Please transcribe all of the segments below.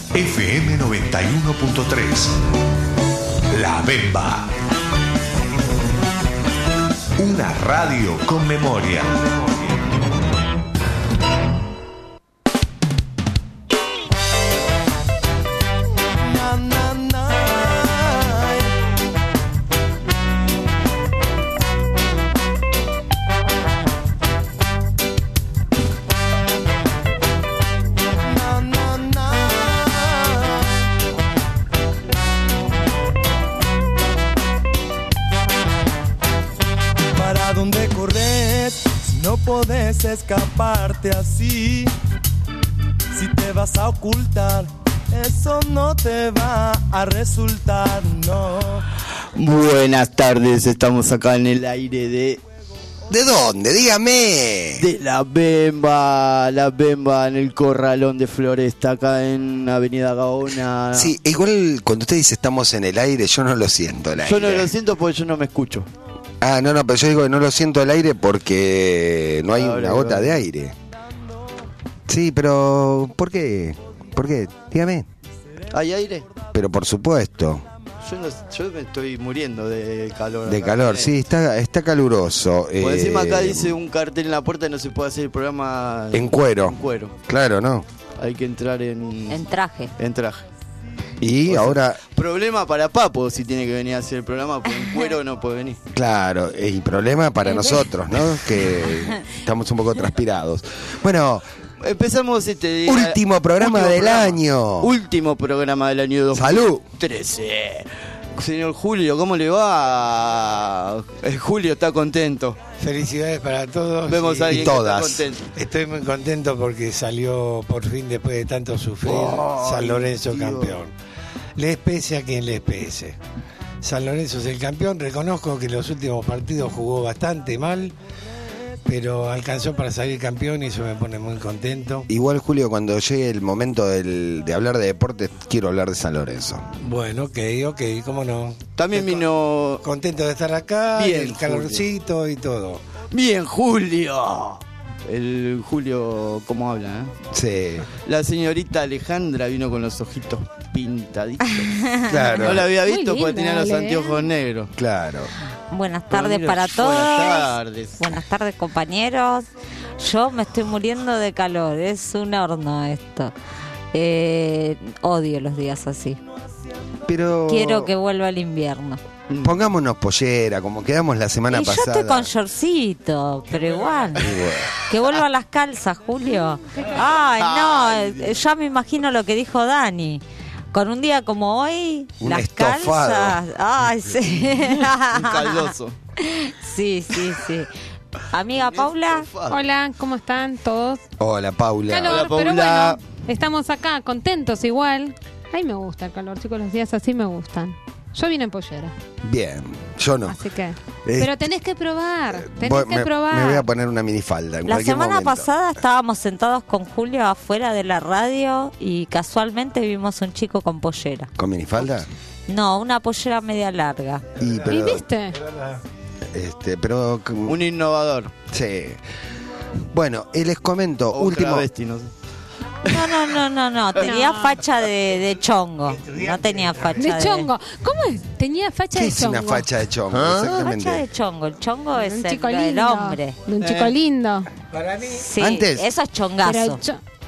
FM 91.3. La Bemba. Una radio con memoria. Podés escaparte así. Si te vas a ocultar, eso no te va a resultar, no. Buenas tardes, estamos acá en el aire de... ¿De dónde? Dígame. De La Bemba en el Corralón de Floresta, acá en Avenida Gaona. Sí, igual cuando usted dice estamos en el aire, yo no lo siento el aire. Yo no lo siento porque yo no me escucho. Ah, no, pero yo digo que no lo siento al aire porque no hay una gota de aire. Sí, pero ¿por qué? ¿Por qué? Dígame. ¿Hay aire? Pero por supuesto. Yo me estoy muriendo de calor. De calor, sí, está caluroso. Por encima acá dice un cartel en la puerta, no se puede hacer el programa en cuero. En cuero. Claro, ¿no? Hay que entrar en traje. En traje. Y ahora... Problema para Papo si tiene que venir a hacer el programa, porque en cuero no puede venir. Claro, y problema para nosotros, ¿no? Que estamos un poco transpirados. Bueno, empezamos último programa del año. Último programa del año 2013. ¡Salud! Señor Julio, ¿cómo le va? Julio está contento. Felicidades para todos. Vemos a alguien y todas. Que está contento. Estoy muy contento porque salió por fin, después de tanto sufrir, San Lorenzo campeón. Les pese a quien les pese. San Lorenzo es el campeón. Reconozco que en los últimos partidos jugó bastante mal, pero alcanzó para salir campeón y eso me pone muy contento. Igual, Julio, cuando llegue el momento de hablar de deportes, quiero hablar de San Lorenzo. Bueno, ok, cómo no. También vino... Contento de estar acá, bien, el calorcito Julio. Y todo. Bien, Julio. El Julio, ¿cómo habla? Sí. La señorita Alejandra vino con los ojitos pintaditos. Claro. No la había visto porque tenía los anteojos negros. Claro. Buenas tardes para todos. Buenas tardes, compañeros. Yo me estoy muriendo de calor. Es un horno esto. Odio los días así. Pero... Quiero que vuelva el invierno. Pongámonos pollera, como quedamos la semana pasada. Yo estoy con shortcito, pero igual. Que vuelvan las calzas, Julio. Ay, no, ya me imagino lo que dijo Dani. Con un día como hoy, un las estofado. Calzas. Ay, sí. Un caldoso. Sí. Amiga Paula. Hola, ¿cómo están todos? Hola, Paula. Calor, hola, Paula. pero bueno, estamos acá contentos igual. Ay, me gusta el calor, chicos, los días así me gustan. Yo vine en pollera. Bien, yo no. Así que... Pero tenés que probar, Me voy a poner una minifalda en La cualquier semana momento. pasada estábamos sentados con Julio afuera de la radio y casualmente vimos un chico con pollera. ¿Con minifalda? No, una pollera media larga. ¿Y viste? Pero... Un innovador. Sí. Bueno, les comento, O último... travesti, no sé. No, tenía facha de chongo. No tenía facha de chongo. ¿Cómo es? Tenía facha de chongo. ¿Qué es una facha de chongo? Exactamente. Facha de chongo. El chongo es el hombre. De un chico lindo. Para mí... Sí, antes, eso es chongazo.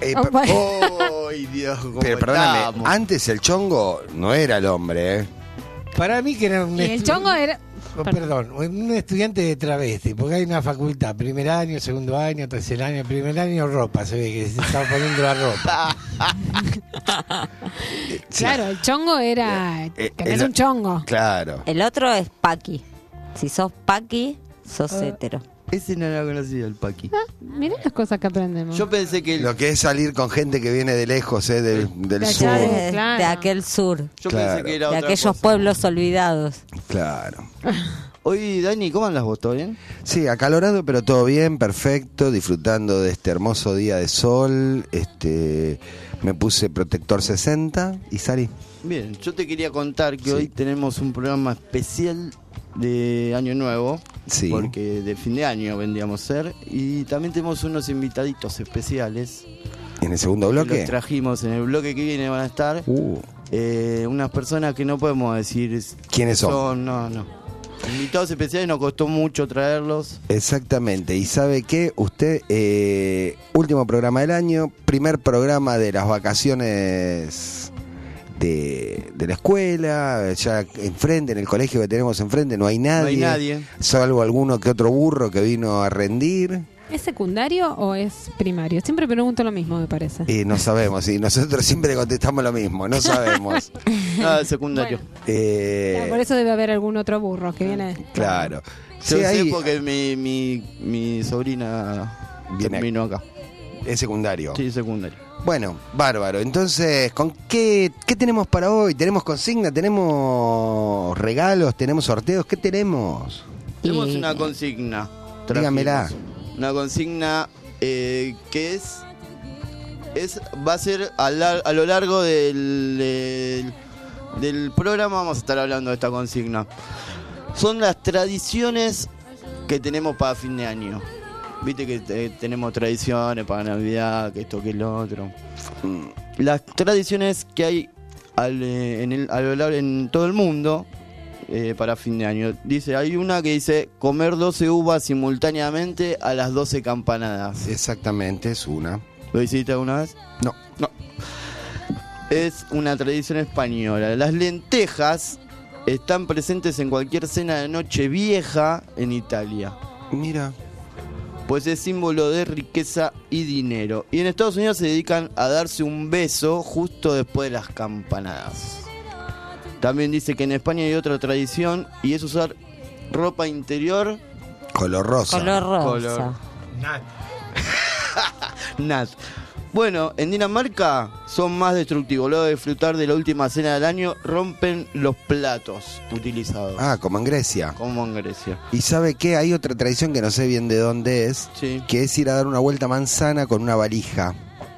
¡Ay, Dios! Pero perdóname, estamos. antes el chongo no era el hombre, ¿eh? Para mí que era un... Y el chongo era... Perdón, un estudiante de travesti, porque hay una facultad, primer año, segundo año, tercer año, primer año ropa, se ve que se estaba poniendo la ropa. Claro, el chongo era... tenés un chongo. Claro. El otro es paqui. Si sos paqui, sos hétero. Ese no lo conocía, el Paqui. Mirá las cosas que aprendemos. Yo pensé que... Lo que es salir con gente que viene de lejos, del sur. De aquel sur. Yo claro. pensé que era de otra aquellos cosa. pueblos olvidados. Claro. Oye, Dani, ¿cómo andas vos? ¿Todo bien? Sí, acalorado, pero todo bien, perfecto, disfrutando de este hermoso día de sol. Me puse protector 60 y salí. Bien, yo te quería contar que hoy tenemos un programa especial de Año Nuevo, porque de fin de año vendríamos a ser, y también tenemos unos invitaditos especiales. ¿En el segundo bloque? Los trajimos en el bloque que viene, van a estar unas personas que no podemos decir ¿quiénes son? No. Invitados especiales, nos costó mucho traerlos. Exactamente, y ¿sabe qué? Usted, último programa del año, primer programa de las vacaciones de la escuela, ya enfrente, en el colegio que tenemos enfrente, no hay nadie. Salvo alguno que otro burro que vino a rendir. ¿Es secundario o es primario? Siempre pregunto lo mismo, me parece. Y no sabemos, y nosotros siempre contestamos lo mismo, no sabemos. Secundario. Bueno. Claro, por eso debe haber algún otro burro que viene. Claro. Yo Sí, sé ahí porque mi sobrina vino acá. es secundario. Sí, secundario. Bueno, bárbaro. Entonces, ¿con qué tenemos para hoy? ¿Tenemos consigna? ¿Tenemos regalos? ¿Tenemos sorteos? ¿Qué tenemos? Tenemos una consigna. Dígamela. Una consigna que va a ser a lo largo del programa. Vamos a estar hablando de esta consigna. Son las tradiciones que tenemos para fin de año. Viste que tenemos tradiciones para Navidad, que esto, que lo otro. Las tradiciones que hay en todo el mundo para fin de año. Hay una que dice comer 12 uvas simultáneamente a las 12 campanadas. Exactamente, es una. ¿Lo hiciste alguna vez? No. Es una tradición española. Las lentejas están presentes en cualquier cena de Nochevieja en Italia. Mira. Pues es símbolo de riqueza y dinero. Y en Estados Unidos se dedican a darse un beso justo después de las campanadas. También dice que en España hay otra tradición y es usar ropa interior color rosa. Nat. Bueno, en Dinamarca son más destructivos. Luego de disfrutar de la última cena del año, rompen los platos utilizados. Como en Grecia. ¿Y sabe qué? Hay otra tradición que no sé bien de dónde es, sí, que es ir a dar una vuelta manzana con una valija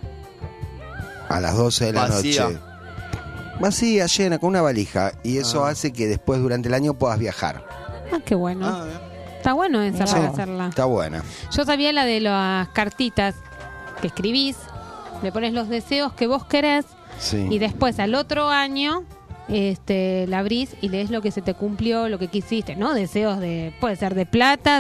a las 12 de la noche. Vacía, llena, con una valija. Y eso hace que después, durante el año, puedas viajar. Qué bueno. Está bueno esa para hacerla. Está buena. Yo sabía la de las cartitas que escribís, le pones los deseos que vos querés, sí, y después al otro año la abrís y lees lo que se te cumplió, lo que quisiste, ¿no? Deseos puede ser de plata,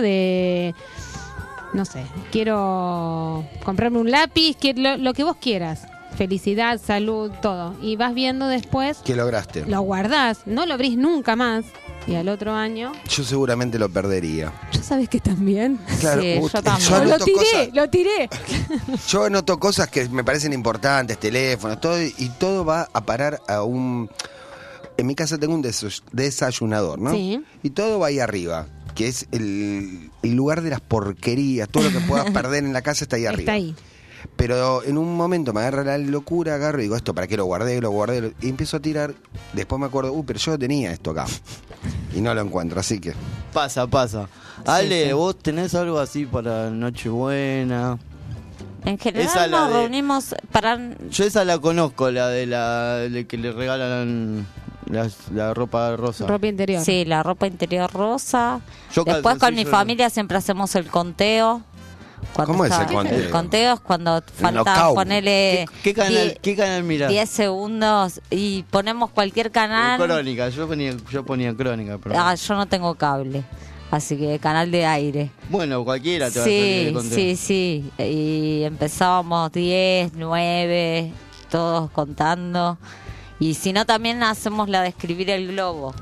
no sé, quiero comprarme un lápiz, lo que vos quieras. Felicidad, salud, todo. Y vas viendo después. ¿Qué lograste? Lo guardás, no lo abrís nunca más. Y al otro año. Yo seguramente lo perdería. ¿Yo sabes que también? Claro, sí, yo también. Lo tiré. Yo anoto cosas que me parecen importantes, teléfonos, todo, y todo va a parar a un... En mi casa tengo un desayunador, ¿no? Sí. Y todo va ahí arriba, que es el lugar de las porquerías. Todo lo que puedas perder en la casa está ahí arriba. Está ahí. Pero en un momento me agarra la locura, agarro y digo, ¿esto para qué lo guardé? Y empiezo a tirar. Después me acuerdo, pero yo tenía esto acá. Y no lo encuentro, así que... Pasa. Ale, sí. ¿Vos tenés algo así para Nochebuena? En general nos reunimos para... Yo esa la conozco, la de que le regalan la ropa rosa. Ropa interior. Sí, la ropa interior rosa. Después con mi familia siempre hacemos el conteo. ¿Cómo es el conteo? El conteo es cuando falta ponerle ¿Qué canal mirás? 10 segundos y ponemos cualquier canal. Crónica, yo ponía Crónica. Pero... yo no tengo cable, así que canal de aire. Bueno, cualquiera te va a salir el conteo. Sí. Y empezábamos 10, 9, todos contando. Y si no, también hacemos la de escribir el globo.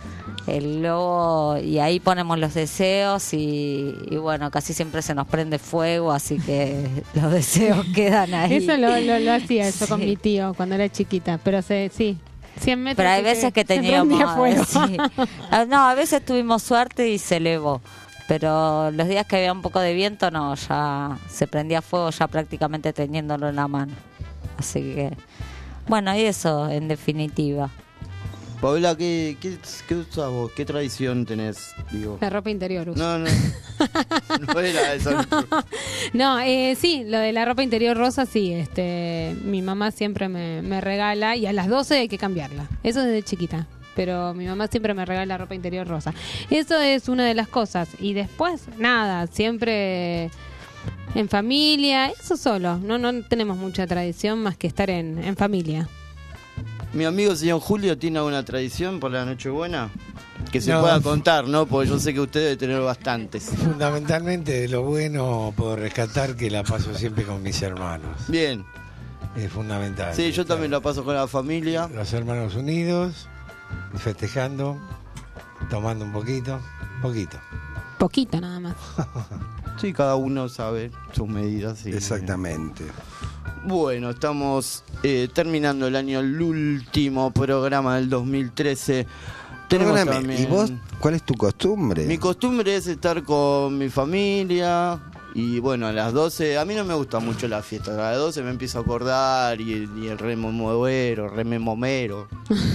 Y ahí ponemos los deseos y bueno, casi siempre se nos prende fuego, así que los deseos quedan ahí. Eso lo hacía eso con mi tío cuando era chiquita, pero sí, 100 metros. Pero hay veces que teníamos sí. No, a veces tuvimos suerte y se elevó, pero los días que había un poco de viento no, ya se prendía fuego ya prácticamente teniéndolo en la mano, así que bueno, y eso en definitiva. Paola, ¿qué usas vos? ¿Qué tradición tenés? Digo. La ropa interior uso. No era eso. No, sí, lo de la ropa interior rosa, sí. Mi mamá siempre me regala y a las 12 hay que cambiarla. Eso desde chiquita. Pero mi mamá siempre me regala ropa interior rosa. Eso es una de las cosas. Y después, nada, siempre En familia, eso solo. No tenemos mucha tradición más que estar en familia. Mi amigo señor Julio tiene alguna tradición por la Nochebuena que se No. pueda contar, ¿no? Porque yo sé que usted debe tener bastantes. Fundamentalmente de lo bueno puedo rescatar que la paso siempre con mis hermanos. Bien. Es fundamental. Sí, yo también la paso con la familia. Los hermanos unidos, festejando, tomando un poquito. Poquito nada más. Sí, cada uno sabe sus medidas. Sí. Exactamente. Bueno, estamos terminando el año, el último programa del 2013. Tenemos Perdóname, también... ¿y vos cuál es tu costumbre? Mi costumbre es estar con mi familia y bueno, a las 12, a mí no me gusta mucho la fiesta, a las 12 me empiezo a acordar y el rememoro, rememomero.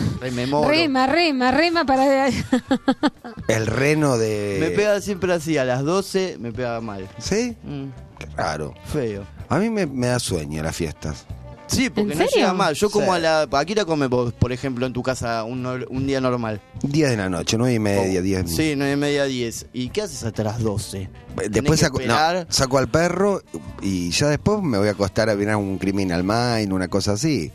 Rema para... El reno de... Me pega siempre así, a las 12 me pega mal. ¿Sí? Qué raro. Feo. A mí me da sueño las fiestas. Sí, porque ¿En no serio? llega mal. Yo como Sí. ¿a qué hora come vos, por ejemplo, en tu casa un día normal? 10 de la noche, 9:30, 10. Sí, 9:30, 10. ¿Y qué haces hasta las 12? Después ¿Tenés que saco, esperar? saco al perro y ya después me voy a acostar a mirar un Criminal Mind, una cosa así.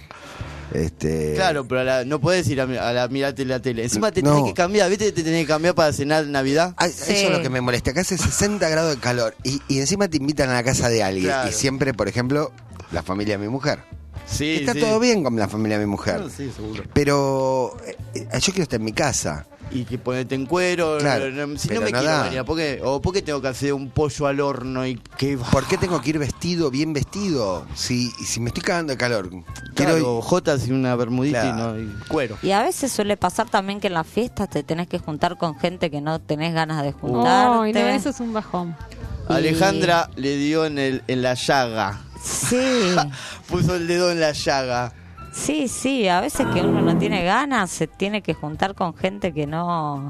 Claro, pero no podés ir a mirarte la tele. Encima te No. tenés que cambiar, ¿viste? Te tenés que cambiar para cenar Navidad. Ay, Sí. Eso es lo que me molesta. Acá hace 60 grados de calor y encima te invitan a la casa de alguien. Claro. Y siempre, por ejemplo, la familia de mi mujer. Sí, Está sí. todo bien con la familia de mi mujer. No, sí, seguro. Pero yo quiero estar en mi casa. Y que ponete en cuero. Claro, Si pero no me no quiero da. venir, ¿por qué tengo que hacer un pollo al horno y qué va? ¿Por qué tengo que ir vestido, bien vestido? Si me estoy cagando de calor. Claro, jotas y una bermudita Claro. y cuero. Y a veces suele pasar también que en las fiestas te tenés que juntar con gente que no tenés ganas de juntarte. Ay, no, eso es un bajón. Alejandra le dio en la llaga. Sí, Puso el dedo en la llaga. sí, a veces que uno no tiene ganas, se tiene que juntar con gente que no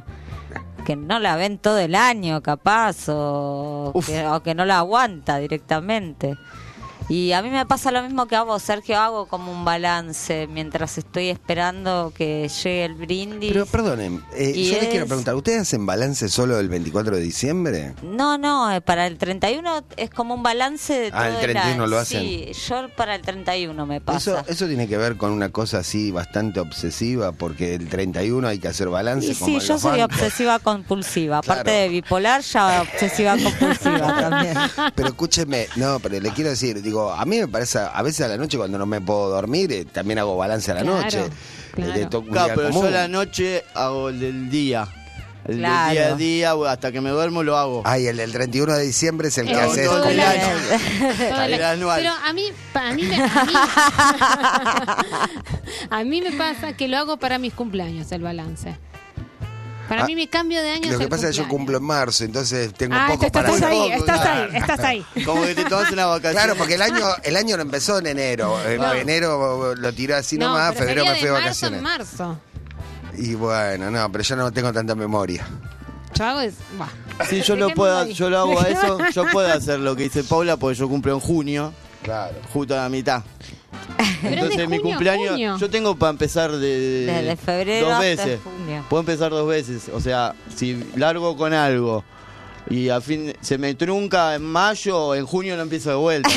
la ven todo el año capaz o que no la aguanta directamente. Y a mí me pasa lo mismo que a vos, Sergio, hago como un balance mientras estoy esperando que llegue el brindis. Pero perdonen, Y yo les quiero es- preguntar, ¿ustedes hacen balance solo el 24 de diciembre? No, para el 31 es como un balance de todo El 31 lo hacen. Sí, yo para el 31 me pasa. Eso tiene que ver con una cosa así bastante obsesiva, porque el 31 hay que hacer balance. Y como sí, en yo los soy bancos. obsesiva compulsiva. Aparte Claro. de bipolar, ya obsesiva compulsiva también. Pero escúcheme, no, pero le quiero decir, digo, a mí me parece, a veces a la noche cuando no me puedo dormir, también hago balance a la Claro, noche. claro. De un Claro, día pero yo común. a la noche hago el del día. El Claro. del día a día, hasta que me duermo lo hago. Ay, el del 31 de diciembre es el que Hago hace todo esto. el año. Todo el El año. anual. Pero a mí me pasa que lo hago para mis cumpleaños, el balance. Para mí mi cambio de año Lo es que el pasa es que yo cumpleaños. cumplo en marzo, entonces tengo Ah, poco para estás hacer. ahí, poco, claro. estás ahí. Como que te tomas una vacación. Claro, porque el año no empezó en enero. Enero lo tiró así No, nomás, pero febrero sería me fui de de vacaciones. marzo. Y bueno, no, pero yo no tengo tanta memoria. Yo hago es... Bah. Sí, yo lo Dejémoslo ahí. yo lo hago a eso. Yo puedo hacer lo que dice Paula, porque yo cumplo en junio, Claro. justo a la mitad. Pero es Entonces de mi junio a cumpleaños, junio. yo tengo para empezar Desde febrero dos hasta veces. junio. Puedo empezar 2 veces. O sea, si largo con algo y al fin se me trunca en mayo, en junio no empiezo de vuelta.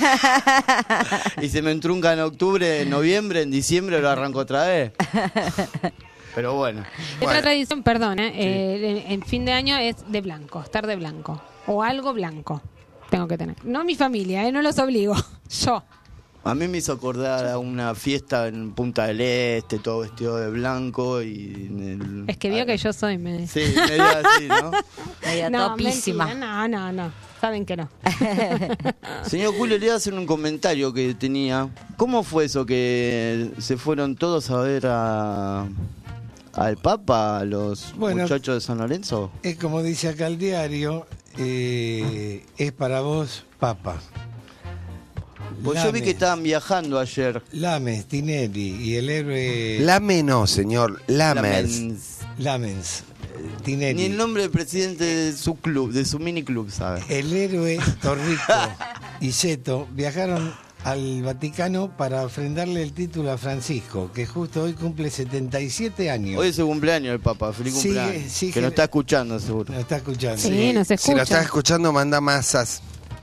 Y se me trunca en octubre, en noviembre, en diciembre lo arranco otra vez. Pero bueno. Otra tradición, perdón, en fin de año es de blanco, estar de blanco. O algo blanco tengo que tener. No mi familia, no los obligo. Yo. A mí me hizo acordar a una fiesta en Punta del Este, todo vestido de blanco y... Es que vio que yo soy medio... Sí, medio así, ¿no? Media No, topísima. mentira, no. Saben que no. Señor Julio, le iba a hacer un comentario que tenía. ¿Cómo fue eso que se fueron todos a ver al Papa, a los Bueno. muchachos de San Lorenzo? Es como dice acá el diario, es para vos, Papa. Pues yo vi que estaban viajando ayer. Lames, Tinelli y el héroe Lame no, señor, Lamers. Lamens, Tinelli. Ni el nombre del presidente de su club, de su mini club, ¿sabe? El héroe Torrico y Seto viajaron al Vaticano para ofrendarle el título a Francisco, que justo hoy cumple 77 años. Hoy es su cumpleaños el Papa, feliz Sí, cumpleaños. sí, que nos está escuchando seguro. Nos está escuchando. Sí, nos Si lo escucha. estás escuchando, manda masas.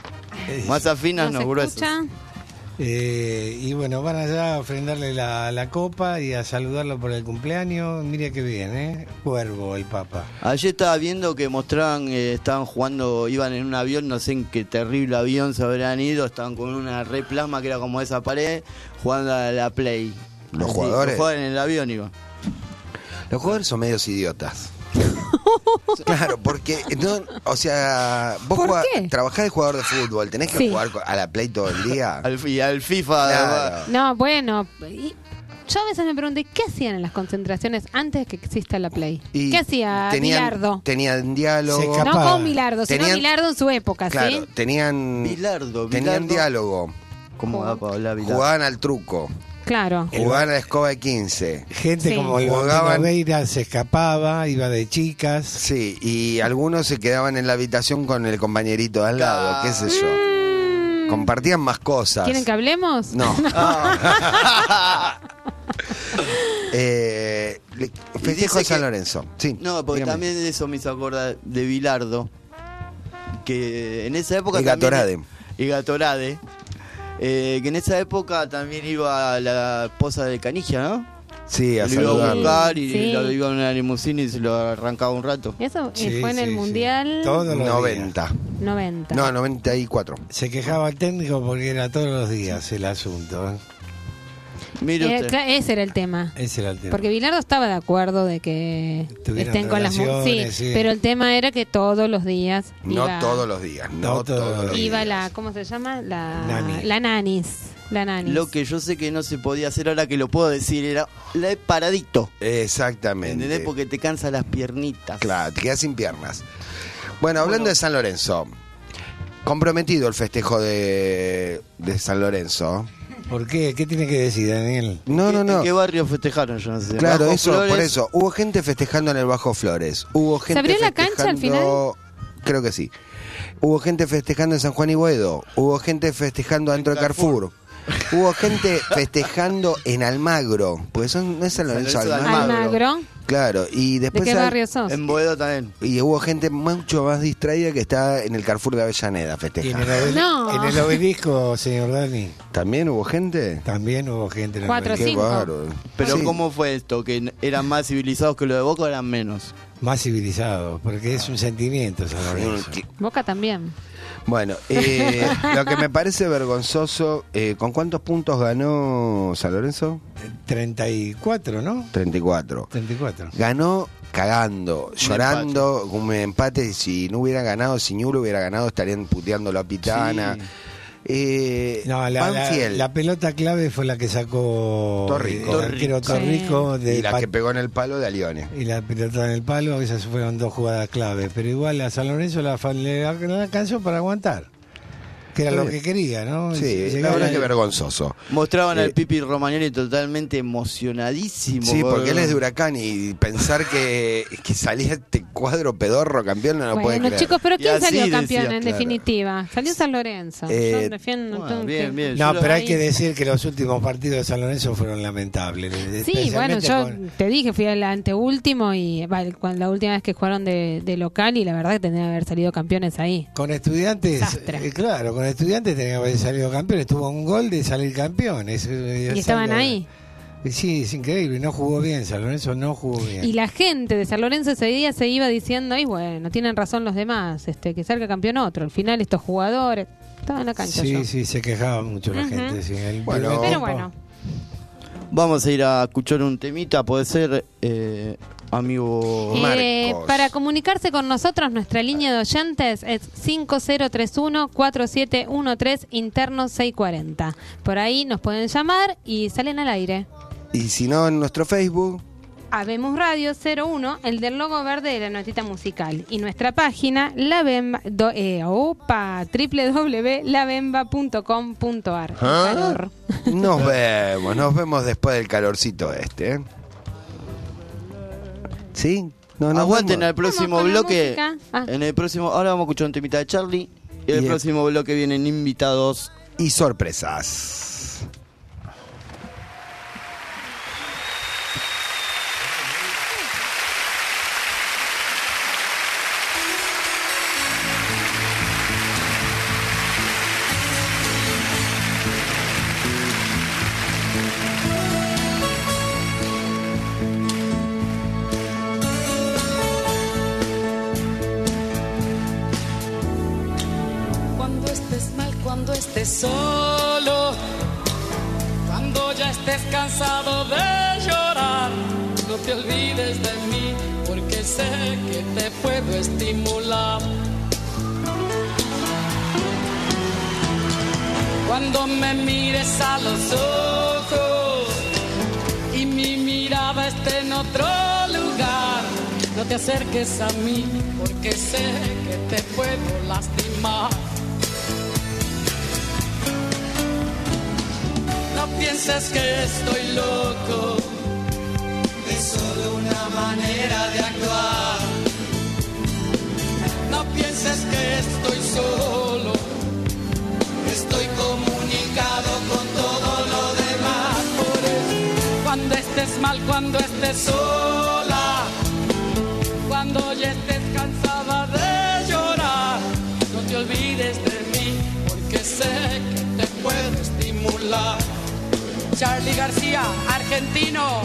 Masas finas, ¿No no se gruesas. escucha? Y bueno, van allá a ofrendarle la copa y a saludarlo por el cumpleaños. Mire qué bien, ¿eh? Cuervo el Papa. Ayer estaba viendo que mostraban, estaban jugando, iban en un avión, no sé en qué terrible avión se habrán ido, estaban con una red plasma que era como esa pared, jugando a la Play. ¿Los Así, jugadores? Jugaban en el avión, iban. Los jugadores son medios idiotas. Claro, porque no, o sea, vos ¿Por qué? trabajás de jugador de fútbol, tenés que Sí. jugar a la Play todo el día. Y al FIFA. Claro. No, bueno. Yo a veces me pregunté, ¿qué hacían en las concentraciones antes de que exista la Play? Y ¿Qué hacía Bilardo? Tenían Se diálogo. escapaba. No con Bilardo, sino Tenían- Bilardo en su época, Claro, ¿sí? tenían Bilardo. diálogo. ¿Cómo da para hablar Bilardo? Jugaban al truco, Claro. jugaban a la escoba de 15. Gente Sí. como el Jugaban- Bambino Veira se escapaba, iba de chicas. Sí, y algunos se quedaban en la habitación con el compañerito de al lado, qué sé yo. Compartían más cosas. ¿Quieren que hablemos? No. Festejo de dice San que- Lorenzo. Sí. No, porque dígame. también de eso me hizo acordar de Bilardo, que en esa época Y también- Gatorade. Y Gatorade, que en esa época también iba la esposa de Canigia, ¿no? Sí, a Lo iba a saludarlo. buscar y Sí. lo iba en una limusina y se lo arrancaba un rato. Eso Sí, fue en el sí, sí. Mundial Todos los 90. 90. No, 94. Se quejaba el técnico porque era todos los días el asunto. ¿eh? Mire usted. Ese era el tema. Ese era el tema. Porque Bilardo estaba de acuerdo de que Tuvieran estén con las relaciones, sí, sí. pero el tema era que todos los días No iba, todos los días. No, No todos los días. iba la ¿cómo se llama? Nani. La nanis. La nanis. Lo que yo sé que no se podía hacer ahora que lo puedo decir era la de paradito. Exactamente. ¿Entendés? Porque te cansa las piernitas. Claro, te quedas sin piernas. Bueno, hablando de San Lorenzo. Comprometido el festejo de San Lorenzo. ¿Por qué? ¿Qué tiene que decir, Daniel? No, ¿En no. qué barrio festejaron? Yo no sé. Claro, Bajo eso, Flores. por eso. Hubo gente festejando en el Bajo Flores. Hubo gente abrió la cancha al festejando- Creo que sí. Hubo gente festejando en San Juan y Boedo. Hubo gente festejando dentro de Carrefour. Hubo gente festejando en Almagro. Porque son, no es San Lorenzo, San Lorenzo de Almagro. Almagro. Claro, y ¿De después qué hay- barrio sos? En Boedo también. y hubo gente mucho más distraída que está en el Carrefour de Avellaneda Y en festejando. No. en el obelisco, señor Dani, ¿También hubo gente? también hubo gente en el 4 o obelisco. Qué 5. bárbaro. Pero Sí. ¿cómo fue esto? ¿Que eran más civilizados que lo de Boca o eran menos? Más civilizado, porque es un sentimiento, San Lorenzo. Boca también. Bueno, lo que me parece vergonzoso, ¿con cuántos puntos ganó San Lorenzo? 34, ¿no? 34. 34. Ganó cagando, llorando, con un empate. Si no hubiera ganado, si Ñulo hubiera ganado, estarían puteándolo a Pitana. No, Banfield. la pelota clave fue la que sacó Torrico. el arquero Sí. Torrico de y la que pegó en el palo de Alione. y la pelota en el palo, esas fueron dos jugadas clave, pero igual a San Lorenzo le alcanzó para aguantar, que era lo que quería, ¿no? Sí, la Llegar verdad al- que vergonzoso. Mostraban Eh, al Pipi Romagnoli totalmente emocionadísimo. Sí, porque él es de Huracán y pensar que salía este cuadro pedorro campeón no lo puede Bueno, creer. chicos, pero Y ¿quién así salió decía, campeón en claro. definitiva? Salió San Lorenzo. Eh, Yo defiendo bueno, que- bien, bien. No, Yo pero lo- hay que decir que los últimos partidos de San Lorenzo fueron lamentables. Sí, bueno, especialmente yo con- te dije, fui al anteúltimo y la última vez que jugaron de local y la verdad que tendrían que haber salido campeones ahí. Con Estudiantes, Desastre. claro, con Estudiantes tenía que haber salido campeón. Estuvo a un gol de salir campeón. Y estaban ahí. Sí, es increíble. No jugó bien. San Lorenzo no jugó bien. Y la gente de San Lorenzo ese día se iba diciendo, ay bueno, tienen razón los demás, que salga campeón otro. Al final estos jugadores estaban en la cancha. yo. Sí, sí, se quejaba mucho la Ujú. gente. Sí, el Bueno, primer Pero tiempo- bueno, Vamos a ir a escuchar un temita, puede ser, amigo. Marcos. para comunicarse con nosotros, nuestra línea de oyentes es 5031-4713 interno 640. Por ahí nos pueden llamar y salen al aire. Y si no, en nuestro Facebook, Habemos Radio 01, el del logo verde de la notita musical. Y nuestra página, www.lavemba.com.ar. Calor. nos vemos después del calorcito este. ¿Sí? No, nos Aguanten vemos. al próximo Vamos con la bloque. música. Ah. En el próximo, ahora vamos a escuchar un temita de Charlie. Y en el Y- próximo bloque vienen invitados. Y sorpresas. estés cansado de llorar, no te olvides de mí, porque sé que te puedo estimular. Cuando me mires a los ojos y mi mirada esté en otro lugar, no te acerques a mí, porque sé que te puedo lastimar. No pienses que estoy loco, es solo una manera de actuar. No pienses que estoy solo, estoy comunicado con todo lo demás. Por eso, cuando estés mal, cuando estés sola, cuando ya estés cansada de llorar, no te olvides de mí, porque sé que te puedo estimular. Charly García, argentino.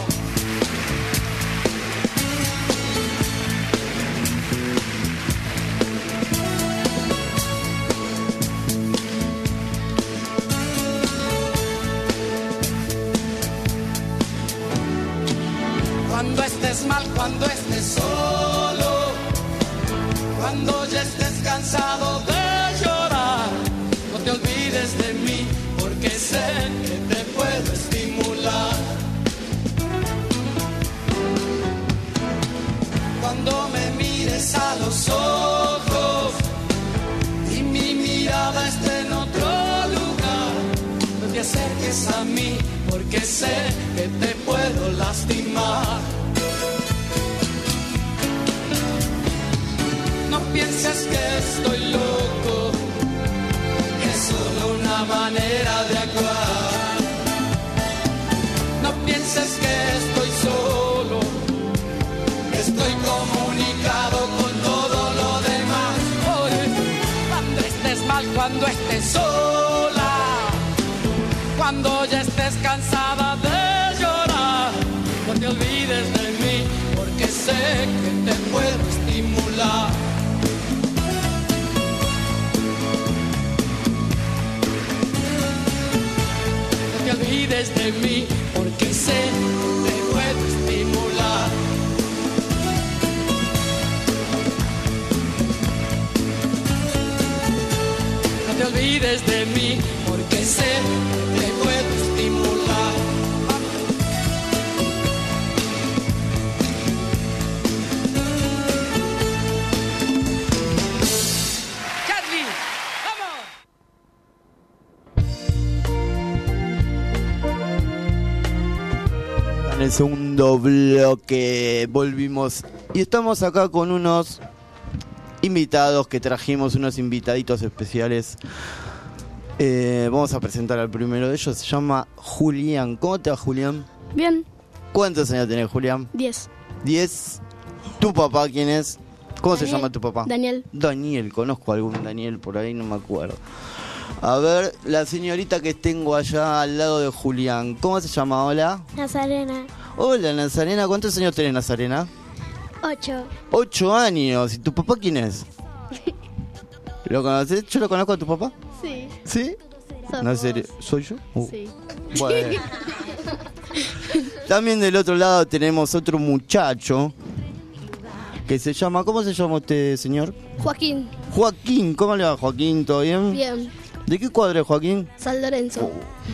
Cuando estés mal, cuando estés solo, cuando ya estés cansado de llorar, no te olvides de mí, porque sé que te puedo estimular. Cuando me mires a los ojos y mi mirada esté en otro lugar, no te acerques a mí, porque sé que te puedo lastimar. No pienses que estoy loco, es solo una manera de actuar. No pienses que estoy solo, estoy comunicado con todo lo demás. Por eso, cuando estés mal, cuando estés sola, cuando ya estés cansada de llorar, no te olvides de mí, porque sé que te puedo estimular. No te olvides de mí, porque sé que te puedo estimular. No te olvides de mí, porque sé que te puedo estimular. Charly, vamos. En el segundo bloque volvimos y estamos acá con unos invitados que trajimos, unos invitaditos especiales. Vamos a presentar al primero de ellos, se llama Julián. ¿Cómo te va, Julián? Bien, ¿Cuántos años tenés, Julián? 10. 10. ¿Tu papá quién es? ¿Cómo se llama tu papá? Daniel. Daniel, conozco a algún Daniel por ahí, no me acuerdo. A ver, la señorita que tengo allá al lado de Julián, ¿cómo se llama? Hola. Nazarena. Hola, Nazarena. ¿Cuántos años tenés, Nazarena? 8. 8 años. ¿Y tu papá quién es? ¿Lo conoces? ¿Yo lo conozco a tu papá? Sí. ¿Sí? Sos ¿No, en vos. serio? ¿Soy yo? Sí. Bueno. También del otro lado tenemos otro muchacho que se llama... ¿Cómo se llama usted, señor? Joaquín. Joaquín. ¿Cómo le va, Joaquín? ¿Todo bien? Bien. ¿De qué cuadro es Joaquín? San Lorenzo.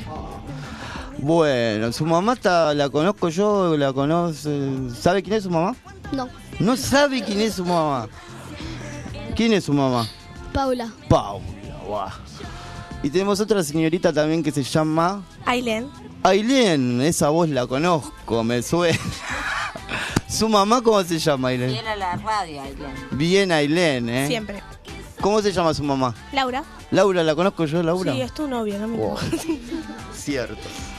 Bueno, su mamá la conozco yo, la conoce. ¿Sabe quién es su mamá? No. No sabe quién es su mamá. ¿Quién es su mamá? Paula. Paula, guau. Y tenemos otra señorita también que se llama Ailén. Ailén. Esa voz la conozco, me suena. ¿Su mamá cómo se llama, Ailén? Viene a la radio, Ailén. Bien, Ailén, ¿eh? Siempre. ¿Cómo se llama su mamá? Laura. Laura, ¿la conozco yo, Laura? Sí, es tu novia, no me Wow. Cierto.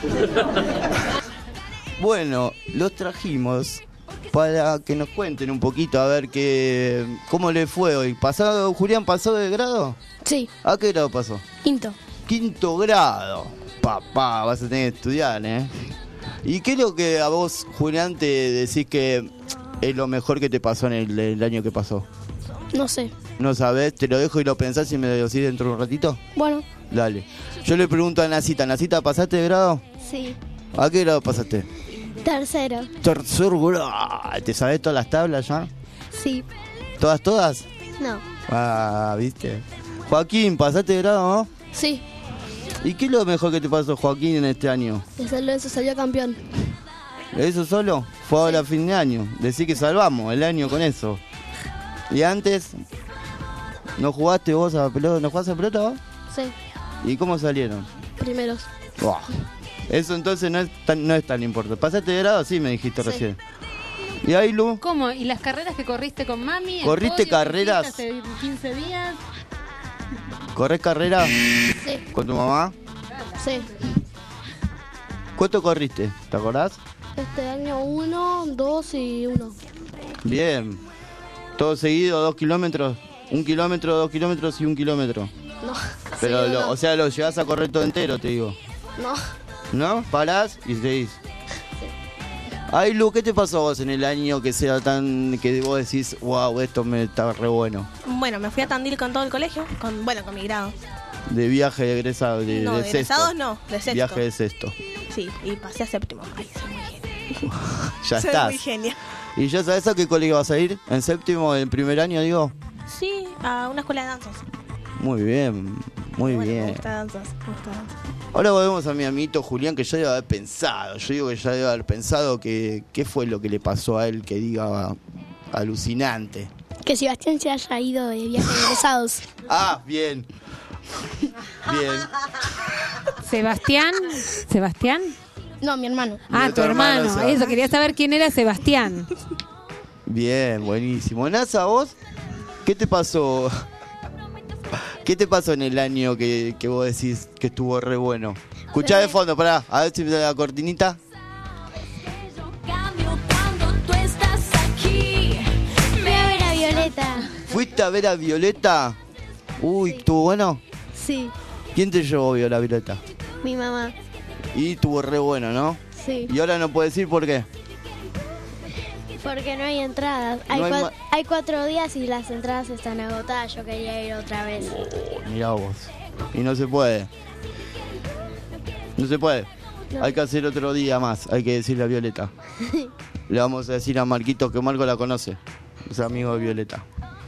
Bueno, los trajimos para que nos cuenten un poquito a ver cómo le fue hoy. ¿Julián pasó de grado? Sí. ¿A qué grado pasó? Quinto. 5º grado. Papá, vas a tener que estudiar, ¿eh? ¿Y qué es lo que a vos, Julián, te decís que es lo mejor que te pasó en el año que pasó? No sé. ¿No sabés? Te lo dejo y lo pensás y me lo decís dentro de un ratito. Bueno. Dale. Yo le pregunto a Nacita. ¿Nacita, pasaste de grado? Sí. ¿A qué grado pasaste? Tercero. Tercer grado. ¿Te sabes todas las tablas ya? Sí. ¿Todas? No. Ah, ¿viste? Joaquín, ¿pasaste de grado, no? Sí. ¿Y qué es lo mejor que te pasó, Joaquín, en este año? El San Lorenzo salió campeón. ¿Eso solo? Fue ahora a fin de año. Decí que salvamos el año con eso. ¿Y antes? ¿No jugaste vos a pelota? ¿No jugaste a pelota vos? Sí. ¿Y cómo salieron? Primeros. Buah. Eso entonces no es tan importante. ¿Pasaste de grado? Sí, me dijiste Sí. recién. ¿Y ahí, Lu? ¿Cómo? ¿Y las carreras que corriste con mami? ¿El ¿Corriste podio que carreras? hiciste hace 15 días? ¿Corres carrera Sí. con tu mamá? Sí. ¿Cuánto corriste? ¿Te acordás? Este año 1, 2 y 1. Bien. ¿Todo seguido? 2 kilómetros? 1 kilómetro, 2 kilómetros y 1 kilómetro. No. Pero, Sí, no. o sea, lo llevas a correr todo entero, te digo. No. ¿No? Parás y seguís. Ay, Lu, ¿qué te pasó a vos en el año que sea tan... que vos decís, wow, esto me está re bueno? Bueno, me fui a Tandil con todo el colegio, con mi grado. De viaje de egresado, de No, de sexto. egresados no, de sexto. Viaje de sexto. Sí, y pasé a séptimo. Ay, soy muy genia. Ya Soy estás. muy genia. ¿Y ya sabes a qué colegio vas a ir? ¿En séptimo, en primer año, digo? Sí, a una escuela de danzas. Muy bien, muy Bueno, bien. Me gusta danzas. Ahora volvemos a mi amiguito Julián, que ya debe haber pensado. Yo digo que ya debe haber pensado que qué fue lo que le pasó a él que diga alucinante. Que Sebastián se haya ido de viaje de egresados. Ah, bien. Bien. ¿Sebastián? No, mi hermano. Ah, tu hermano. Sebastián. Eso, quería saber quién era Sebastián. Bien, buenísimo. Nasa, ¿vos? ¿Qué te pasó? ¿Qué te pasó en el año que vos decís que estuvo re bueno? Escuchá de fondo, pará, a ver si me da la cortinita. Fui a ver a Violeta. ¿Fuiste a ver a Violeta? Uy, ¿estuvo bueno? Sí. ¿Quién te llevó a ver a Violeta? Mi mamá. Y estuvo re bueno, ¿no? Sí. Y ahora no puedo decir por qué. Porque no hay entradas. Hay, No hay ma- hay 4 días y las entradas están agotadas. Yo quería ir otra vez. Mirá vos. Y no se puede. No se puede. No. Hay que hacer otro día más. Hay que decirle a Violeta. Le vamos a decir a Marquito que Marco la conoce. Es amigo de Violeta.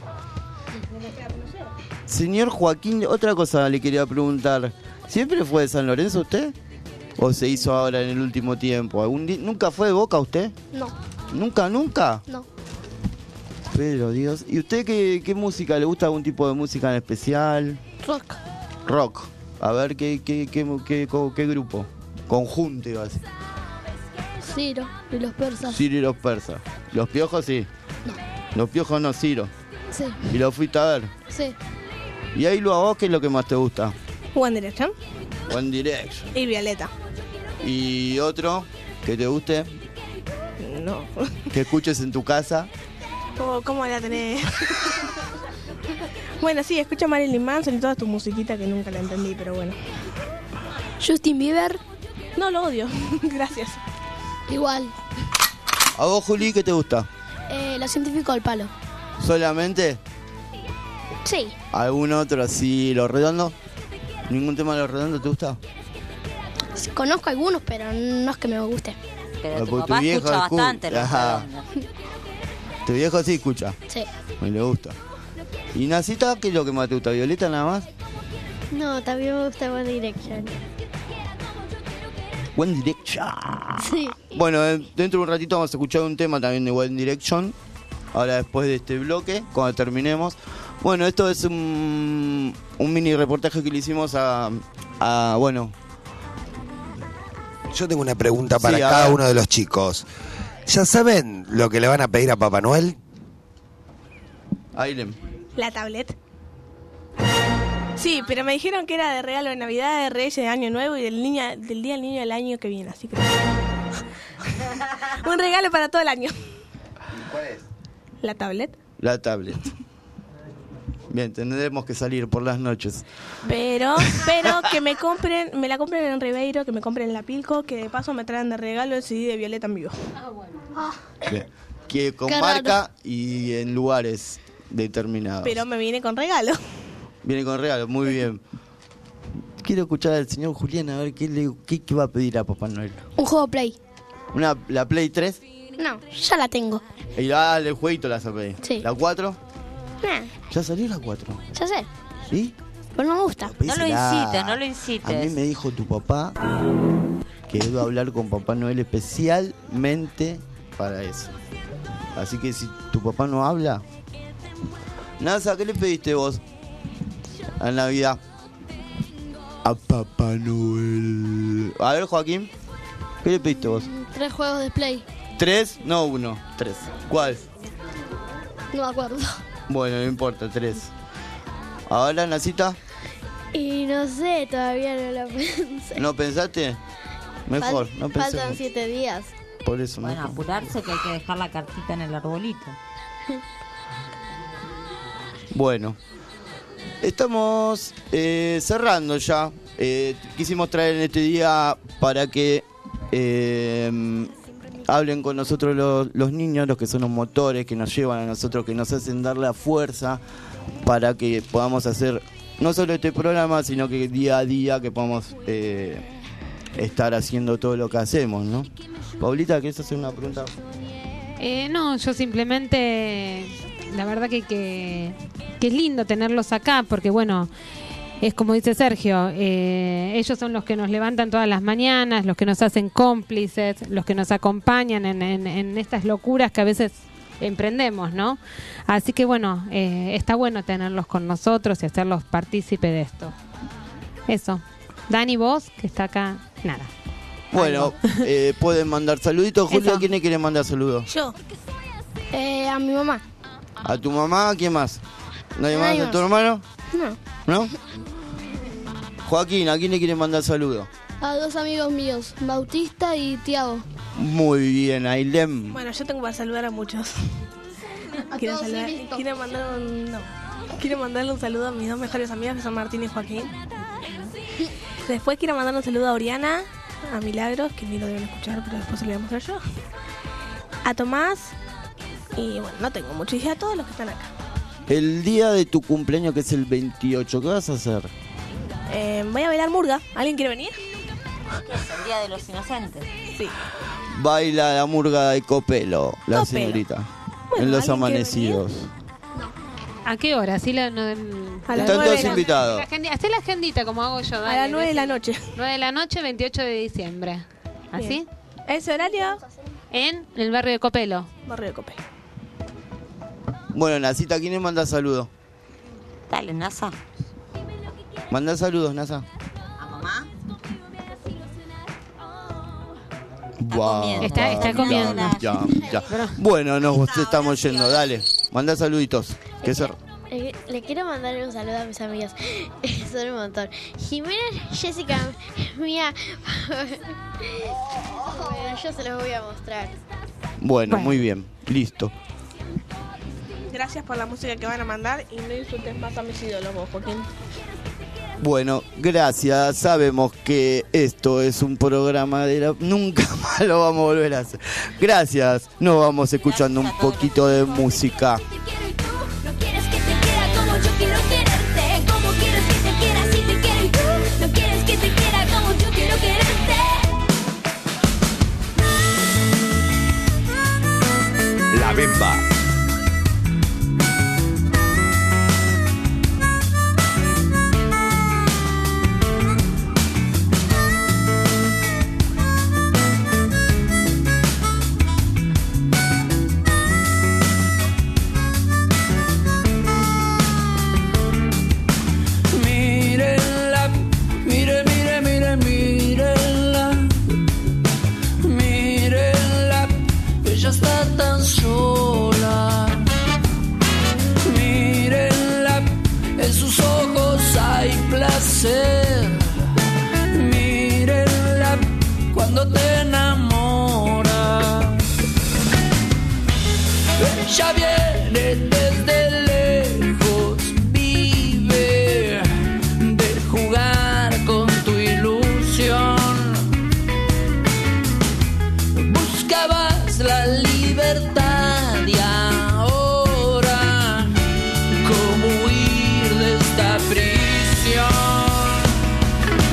Señor Joaquín, otra cosa le quería preguntar. ¿Siempre fue de San Lorenzo usted? ¿O se hizo ahora en el último tiempo? ¿Nunca fue de Boca usted? No, ¿Nunca, nunca? no. Pero Dios. ¿Y usted qué música? ¿Le gusta algún tipo de música en especial? Rock. Rock. A ver, ¿qué grupo? Conjunto iba a decir. Ciro y los persas. Ciro y los persas. ¿Los piojos sí? No. Los piojos no, Ciro. Sí, ¿Y lo fuiste a ver? sí. ¿Y ahí lo a vos qué es lo que más te gusta? One Direction One Direction. y Violeta. ¿Y otro que te guste? No. Que escuches en tu casa. ¿Cómo la tenés? Bueno, sí, escucho Marilyn Manson y toda tu musiquita que nunca la entendí, pero bueno. Justin Bieber, No, lo odio. Gracias. igual. ¿A vos, Juli, qué te gusta? Lo científico al palo. ¿Solamente? Sí. ¿Algún otro así, Los Redondos? ¿Ningún tema de Los Redondos te gusta? Conozco algunos, pero no es que me guste. Pero tu Porque tu papá viejo escucha escu- bastante Los Ajá. Redondos. Tu viejo sí escucha. Sí. Me le gusta. ¿Y Nacita, qué es lo que más te gusta? ¿Violeta nada más? No, también me gusta One Direction. One Direction. Sí. Bueno, dentro de un ratito vamos a escuchar un tema también de One Direction. Ahora después de este bloque, cuando terminemos. Bueno, esto es un mini reportaje que le hicimos bueno. Yo tengo una pregunta para Sí, a cada ver. uno de los chicos. ¿Ya saben lo que le van a pedir a Papá Noel? Ailem. La tablet. Sí, pero me dijeron que era de regalo de Navidad, de Reyes, de Año Nuevo y del Día del Niño del año que viene, así que... Un regalo para todo el año. ¿Cuál es? La tablet. La tablet. Bien, tendremos que salir por las noches. Pero que me la compren en Ribeiro, que me compren en La Pilco, que de paso me traen de regalo el CD de Violeta en vivo. Bien. Que con Qué marca y en lugares determinados. Pero me viene con regalo. Viene con regalo, muy bien. Quiero escuchar al señor Julián a ver qué va a pedir a Papá Noel. Un juego Play. ¿La Play 3? No, ya la tengo. Y el jueguito la vas a pedir. Sí. ¿La 4? Nah, ¿Ya salió la 4? ya sé. ¿Sí? Pero no me gusta. No lo incites, no lo incites. A mí me dijo tu papá que iba a hablar con Papá Noel especialmente para eso. Así que si tu papá no habla... Nasa, ¿qué le pediste vos a Navidad? A Papá Noel. A ver, Joaquín, ¿qué le pediste vos? 3 juegos de Play. 3, no 1, 3. ¿Cuál? No me acuerdo. Bueno, no importa, 3. Ahora, Nasita, Y no sé, todavía no lo pensé. ¿no pensaste? Mejor, no pensé. Faltan 7 días. Por eso, Bueno, mejor. apurarse que hay que dejar la cartita en el arbolito. Bueno, estamos cerrando ya. Quisimos traer en este día para que hablen con nosotros los niños, los que son los motores que nos llevan a nosotros, que nos hacen dar la fuerza para que podamos hacer no solo este programa, sino que día a día que podamos estar haciendo todo lo que hacemos, ¿no? Paulita, ¿quieres hacer una pregunta? No, yo simplemente, la verdad que es lindo tenerlos acá, porque bueno, es como dice Sergio, ellos son los que nos levantan todas las mañanas, los que nos hacen cómplices, los que nos acompañan en estas locuras que a veces emprendemos, ¿no? Así que bueno, está bueno tenerlos con nosotros y hacerlos partícipe de esto. Eso. Dani, vos, que está acá, nada. Bueno, pueden mandar saluditos. Julio, Eso. ¿a quién le quiere mandar saludos? Yo. A mi mamá. ¿A tu mamá? ¿A quién más? ¿Nadie más? Nadie ¿A tu más. hermano? No. ¿No? Joaquín, ¿a quién le quiere mandar saludos? A 2 amigos míos, Bautista y Tiago. Muy bien, Ailem. Bueno, yo tengo para saludar a muchos. A Quiero, todos, saludar- sí, listo. quiero mandarle un saludo a mis 2 mejores amigos, que son Martín y Joaquín. Después quiero mandarle un saludo a Oriana, a Milagros, que ni lo deben escuchar, pero después se lo voy a mostrar yo. A Tomás. Y bueno, no tengo mucho. Y a todos los que están acá. El día de tu cumpleaños, que es el 28, ¿qué vas a hacer? Voy a bailar murga. ¿Alguien quiere venir? Es el Día de los Inocentes. Sí. Baila la murga de Copelo, la Copelo. señorita. Bueno, En los ¿alguien quiere amanecidos. ¿A qué hora? Así A las Están 9 todos de la- invitados. Hacé la agendita como hago yo. A dale, las 9 de la decí. noche. 9 de la noche, 28 de diciembre. ¿Así? Bien. Ese horario, En el barrio de Copelo. barrio de Copel. Bueno, Nasita, ¿quién le manda saludos? Dale, Nasa. Manda saludos, Nasa. ¿A mamá? Guau, comiendo. Está comiendo. Ya. Bueno, nos estamos yendo, dale. Manda saluditos. Que se... Le quiero mandar un saludo a mis amigas. Son un montón. Jimena, Jessica, Mía. Bueno, yo se los voy a mostrar. Bueno, muy bien. Listo. Gracias por la música que van a mandar y no insultes más a mis ídolos, vos, Joaquín. Bueno, gracias. Sabemos que esto es un programa de la... Nunca más lo vamos a volver a hacer. Gracias. Nos vamos escuchando un poquito de música. No quieres que te quiera como yo quiero quererte. ¿Cómo quieres que te quiera si te quiero y tú? No quieres que te quiera como yo quiero quererte. La Bemba. Mírenla, mire, mire, mire, mírenla. Mírenla, ella está tan sola. Mírenla, en sus ojos hay placer. Mírenla, cuando te enamora. Ella viene desde lejos, vive de jugar con tu ilusión. Buscabas la libertad y ahora, ¿cómo huir de esta prisión?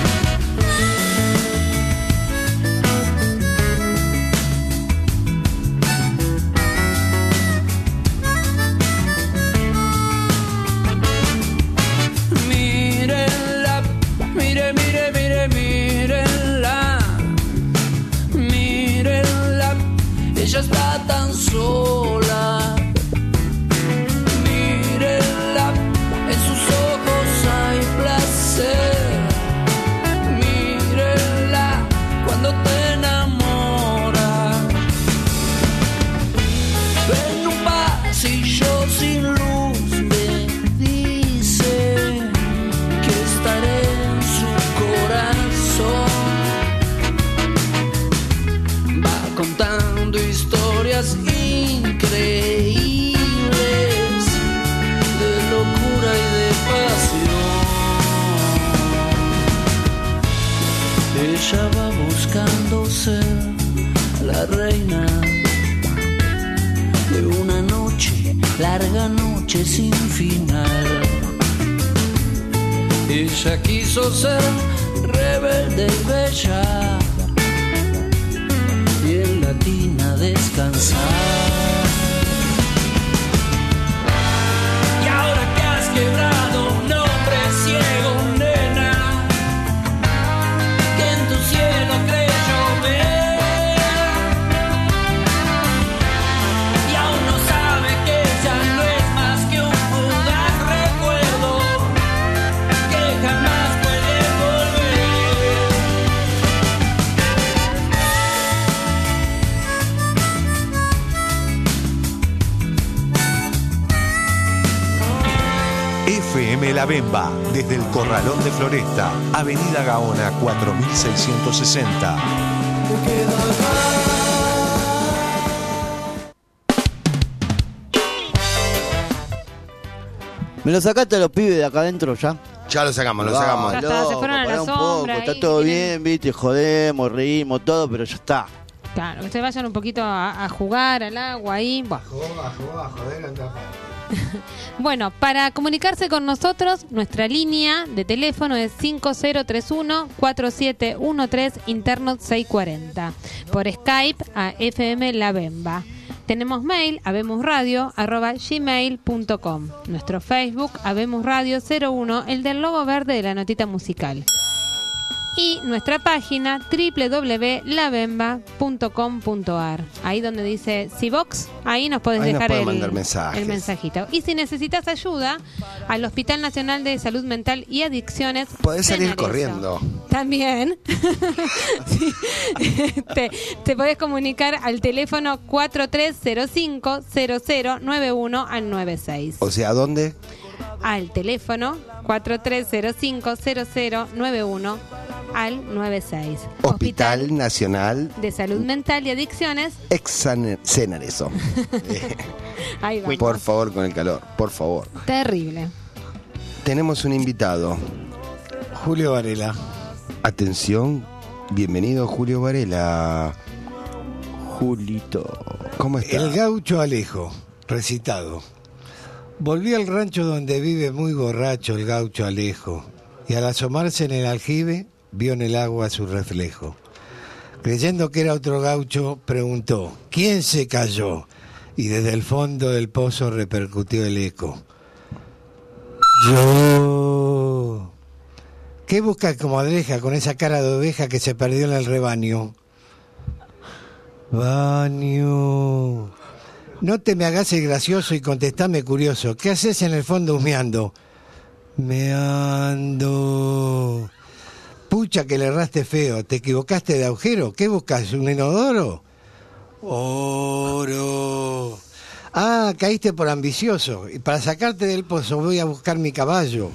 contando historias increíbles de locura y de pasión. Ella va buscando ser la reina de una noche, larga noche sin final. Ella quiso ser rebelde y bella y en la tina descansar. Y ahora que has quebrado un hombre ciego, nena, que en tu cielo creyó ver, y aún no sabe que ya no es más que un fugaz recuerdo que jamás puede volver. FM La Bemba, desde el Corralón de Floresta, Avenida Gaona 4660. ¿Me lo sacaste a los pibes de acá adentro ya? Ya lo sacamos, lo sacamos. Ya está, se fueron a la pará un sombra poco, está ahí, todo quieren- bien, viste, jodemos, reímos, todo, pero ya está. Claro, que se vayan un poquito a jugar al agua ahí. Buah. Bueno, para comunicarse con nosotros, nuestra línea de teléfono es 5031-4713 interno 640. Por Skype a FM La Bemba. Tenemos mail habemosradio@gmail.com. Nuestro Facebook habemosradio 01, el del logo verde de la notita musical. Y nuestra página www.labemba.com.ar. Ahí donde dice Civox, ahí nos podés Ahí nos dejar pueden mandar mensajes. el mensajito. Y si necesitas ayuda, al Hospital Nacional de Salud Mental y Adicciones Podés salir Cenarezo. corriendo. También. Sí. Te podés comunicar al teléfono 4305-0091 al 96. O sea, ¿dónde? Al teléfono 4305-0091 al 96. Hospital Nacional de Salud Mental y Adicciones. Cenarezo. Ahí va. Por favor, con el calor, por favor. Terrible. Tenemos un invitado. Julio Varela. Atención, bienvenido Julio Varela. Julito. ¿Cómo está? El gaucho Alejo, recitado. Volví al rancho donde vive muy borracho el gaucho Alejo, y al asomarse en el aljibe, vio en el agua su reflejo. Creyendo que era otro gaucho, preguntó, ¿quién se cayó? Y desde el fondo del pozo repercutió el eco. Yo. ¿Qué busca comadreja con esa cara de oveja que se perdió en el rebaño? Baño. No te me hagas el gracioso y contestame curioso. ¿Qué haces en el fondo humeando? Meando. Pucha que le erraste feo. ¿Te equivocaste de agujero? ¿Qué buscas? ¿Un inodoro? Oro. Ah, caíste por ambicioso. Y para sacarte del pozo voy a buscar mi caballo.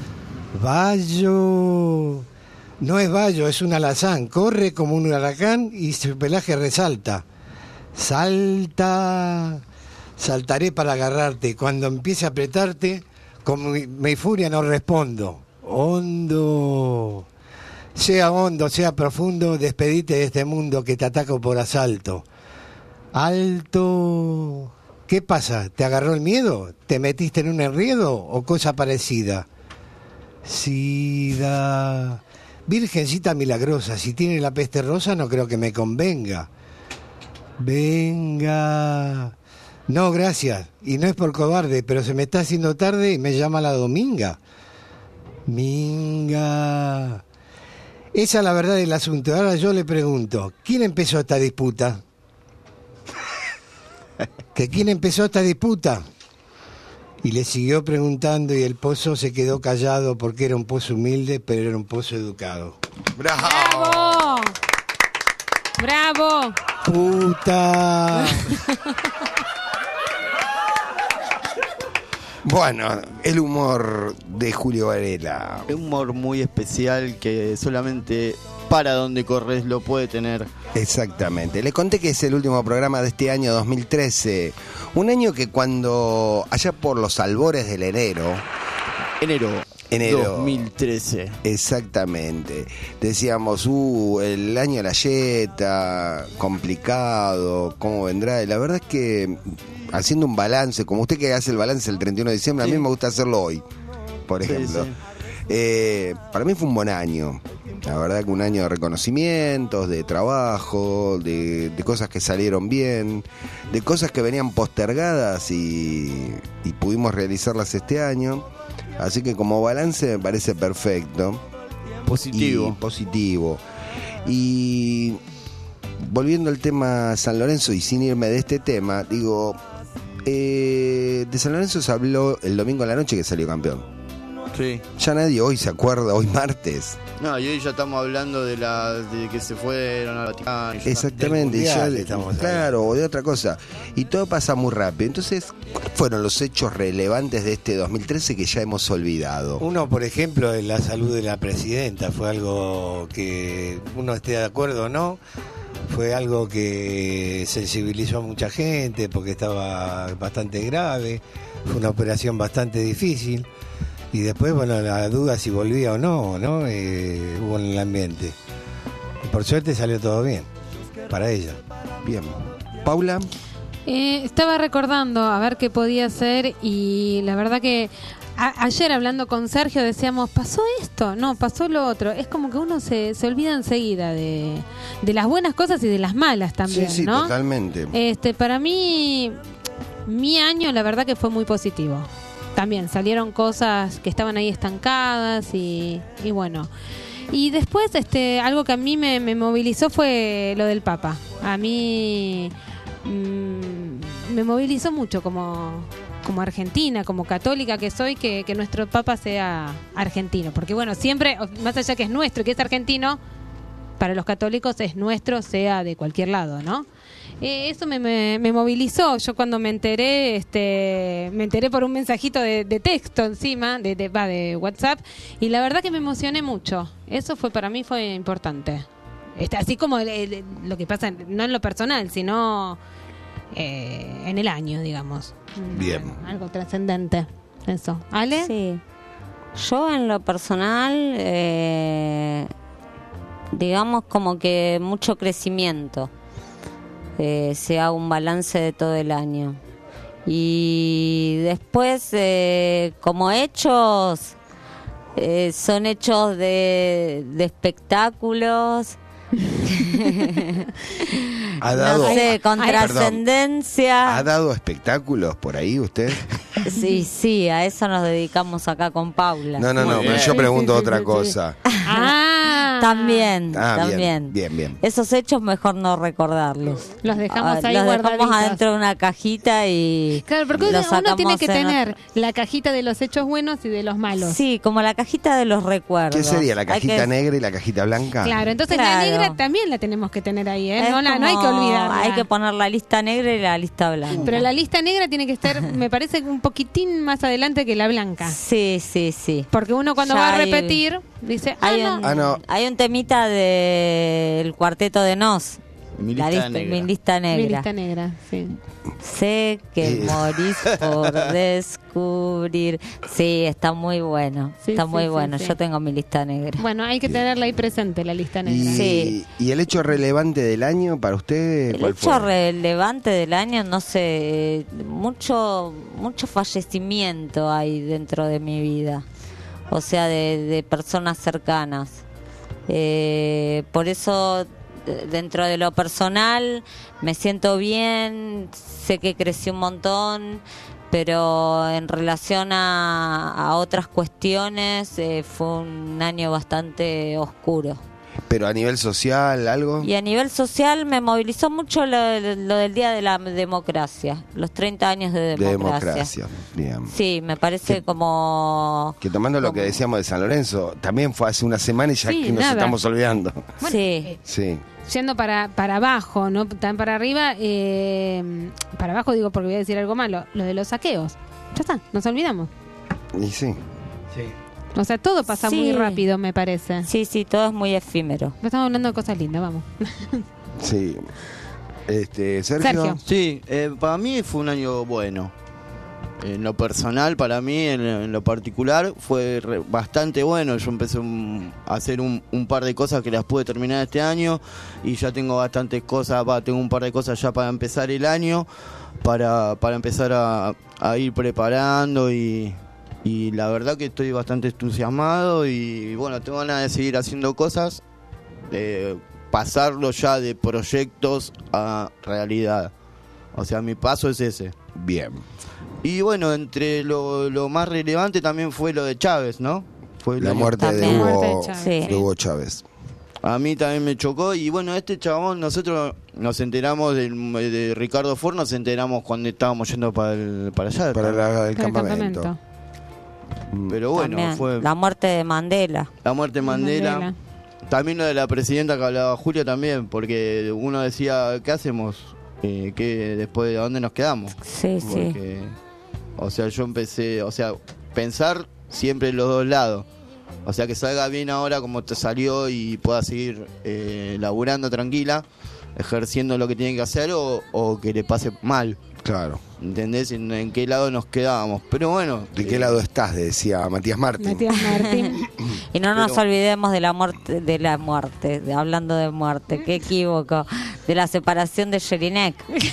Vallo. No es vallo, es un alazán. Corre como un huracán y su pelaje resalta. Salta. Saltaré para agarrarte. Cuando empiece a apretarte, con mi furia no respondo. Hondo. Sea hondo, sea profundo, despedite de este mundo que te ataco por asalto. Alto. ¿Qué pasa? ¿Te agarró el miedo? ¿Te metiste en un enredo o cosa parecida? Sida. Virgencita milagrosa, si tiene la peste rosa no creo que me convenga. Venga. No, gracias. Y no es por cobarde, pero se me está haciendo tarde y me llama la Dominga. Minga. Esa es la verdad del asunto. Ahora yo le pregunto, ¿quién empezó esta disputa? ¿Que quién empezó esta disputa? Y le siguió preguntando y el pozo se quedó callado porque era un pozo humilde, pero era un pozo educado. ¡Bravo! ¡Bravo! ¡Puta! Bueno, el humor de Julio Varela. Un humor muy especial que solamente para donde corres lo puede tener. Exactamente. Le conté que es el último programa de este año 2013. Un año que cuando, allá por los albores del enero 2013. Exactamente. Decíamos, el año de la yeta, complicado, ¿cómo vendrá? Y la verdad es que haciendo un balance, como usted que hace el balance el 31 de diciembre, Sí. a mí me gusta hacerlo hoy, por ejemplo. Para mí fue un buen año. La verdad que un año de reconocimientos, de trabajo, de cosas que salieron bien, de cosas que venían postergadas y pudimos realizarlas este año. Así que como balance me parece perfecto. Positivo. Y volviendo al tema San Lorenzo y sin irme de este tema, digo, de San Lorenzo se habló el domingo a la noche que salió campeón. Sí. Ya nadie hoy se acuerda, hoy martes. No, y hoy ya estamos hablando de que se fueron al Vaticano. Exactamente, Del y ya mundial estamos claro, o de otra cosa. Y todo pasa muy rápido. Entonces, ¿cuáles fueron los hechos relevantes de este 2013 que ya hemos olvidado? Uno, por ejemplo, de la salud de la presidenta, fue algo que uno esté de acuerdo o no, fue algo que sensibilizó a mucha gente porque estaba bastante grave, fue una operación bastante difícil y después, bueno, la duda si volvía o no, hubo en el ambiente. Y por suerte salió todo bien, para ella. Bien. Paula. Estaba recordando a ver qué podía hacer y la verdad que ayer hablando con Sergio decíamos, pasó esto, no, pasó lo otro. Es como que uno se olvida enseguida de las buenas cosas y de las malas también, Sí, ¿no? totalmente. Para mí, mi año la verdad que fue muy positivo. También salieron cosas que estaban ahí estancadas y bueno. Y después algo que a mí me movilizó fue lo del Papa. A mí me movilizó mucho como argentina, como católica que soy, que nuestro Papa sea argentino. Porque bueno, siempre, más allá que es nuestro, que es argentino, para los católicos es nuestro, sea de cualquier lado, ¿no? Eso me movilizó. Yo cuando me enteré por un mensajito de texto encima, de WhatsApp, y la verdad que me emocioné mucho. Eso para mí fue importante. Así como lo que pasa, no en lo personal, sino en el año, digamos. Bien. Algo trascendente. Eso. ¿Ale? Sí. Yo en lo personal, digamos como que mucho crecimiento. Se haga un balance de todo el año. Y después, como hechos, son hechos de espectáculos. No sé, con trascendencia. ¿Ha dado espectáculos por ahí usted? Sí, a eso nos dedicamos acá con Paula. No, pero yo pregunto otra cosa. También. Bien. Esos hechos mejor no recordarlos. Los dejamos ahí los guardaditos. dejamos adentro de una cajita y claro, porque los uno tiene sacamos que tener la cajita de los hechos buenos y de los malos. Sí, como la cajita de los recuerdos. ¿Qué sería, la cajita negra y la cajita blanca? Claro, entonces la negra también la tenemos que tener ahí, ¿eh? No hay que olvidarla. Hay que poner la lista negra y la lista blanca. Pero la lista negra tiene que estar, me parece, un poquitín más adelante que la blanca. Sí. Porque uno cuando Ya va a repetir, dice, no. Hay un temita del cuarteto de Nos. Mi lista negra. Mi lista negra, sí. Sé que morís por descubrir. Sí, está muy bueno. Sí. Yo tengo mi lista negra. Bueno, hay que tenerla ahí presente, la lista negra. ¿Y el hecho relevante del año para usted? El hecho relevante del año, no sé, mucho fallecimiento hay dentro de mi vida. O sea, de personas cercanas. Por eso, dentro de lo personal, me siento bien, sé que crecí un montón, pero en relación a otras cuestiones, fue un año bastante oscuro. ¿Pero a nivel social algo? Y a nivel social me movilizó mucho lo del Día de la Democracia, los 30 años de democracia. Bien. Sí, me parece como... Que tomando lo que decíamos de San Lorenzo, también fue hace una semana y ya que nos estamos olvidando. Bueno, sí. Yendo para abajo, no tan para arriba, para abajo digo porque voy a decir algo malo, lo de los saqueos. Ya está, nos olvidamos. Y sí. O sea, todo pasa Sí. muy rápido, me parece. Sí, todo es muy efímero. Estamos hablando de cosas lindas, vamos. Sí. Sergio. Sergio. Sí, para mí fue un año bueno. En lo personal, para mí, en lo particular, fue bastante bueno. Yo empecé a hacer un par de cosas que las pude terminar este año y ya tengo bastantes cosas, tengo un par de cosas ya para empezar el año, para empezar a ir preparando y la verdad que estoy bastante entusiasmado y bueno, tengo ganas de seguir haciendo cosas, pasarlo ya de proyectos a realidad. O sea, mi paso es ese. Bien. Y bueno, entre lo más relevante también fue lo de Chávez, ¿no? Fue La muerte de También. Hugo Chávez. A mí también me chocó y bueno, este chabón, nosotros nos enteramos de Ricardo Ford, nos enteramos cuando estábamos yendo para allá. Para el Para el campamento. Pero bueno, También. fue La muerte de Mandela. la muerte de Mandela. También lo de la presidenta que hablaba Julio también, porque uno decía, ¿qué hacemos? ¿Qué después de dónde nos quedamos? Sí, Porque, o sea, yo empecé, pensar siempre en los dos lados. O sea, que salga bien ahora como te salió y pueda seguir laburando tranquila, ejerciendo lo que tiene que hacer o que le pase mal. Claro. ¿Entendés? ¿En qué lado nos quedábamos? Pero bueno. ¿De qué lado estás? Decía Matías Martín. Matías Martín. Y no nos olvidemos de la muerte, hablando de muerte, qué equívoco, de la separación de Jelinek.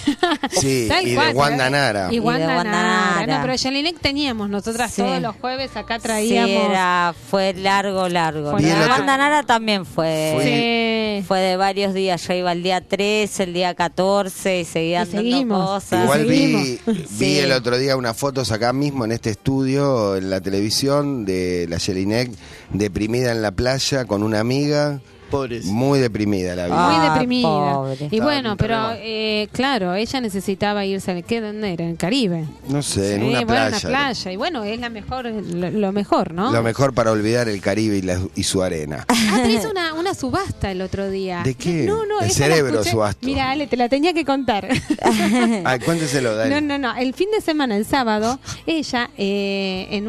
Sí, Tal y cual, de Wanda Nara. Y Wanda Wanda Nara. Nara. No, pero Jelinek teníamos nosotras Sí. todos los jueves acá Sí, traíamos. fue largo. Fue largo. Wanda Nara también fue Sí. de varios días. Yo iba el día 13, el día 14 y seguía Y dando seguimos. cosas. Igual vi Sí. el otro día unas fotos acá mismo en este estudio, en la televisión, de la Jelinek deprimida en la playa con una amiga. Pobres. Muy deprimida la vi. Muy deprimida. pobre. Y bueno, Está pero re claro, ella necesitaba irse. ¿Dónde era? En el Caribe. No sé, en Sí, una bueno, playa. una playa. Y bueno, es la mejor, lo mejor, ¿no? Lo mejor para olvidar el Caribe y su arena. Ah, pero hizo una subasta el otro día. ¿De qué? No, El esa la cerebro escuché. subastó. Mira, Ale, te la tenía que contar. Ay, cuénteselo, Dani. No. El fin de semana, el sábado, ella en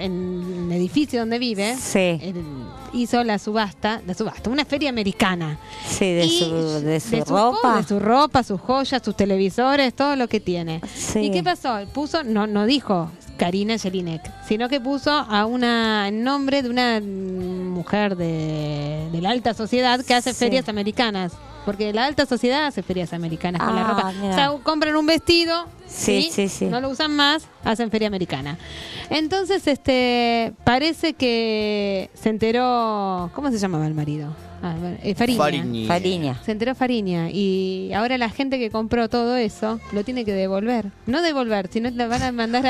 un edificio donde vive, Sí. hizo la subasta, una feria americana. Sí, de Y su ropa. De su ropa, sus joyas, sus televisores, todo lo que tiene. Sí. ¿Y qué pasó? Puso, no dijo Karina Jelinek, sino que puso en nombre de una mujer de la alta sociedad que hace Sí. ferias americanas. Porque la alta sociedad hace ferias americanas con la Ah, ropa. mira. O sea, compran un vestido, Sí. no lo usan más, hacen feria americana. Entonces, parece que se enteró, ¿cómo se llamaba el marido? Fariña. Fariña. Se enteró Fariña y ahora la gente que compró todo eso lo tiene que devolver. No devolver, sino le van a mandar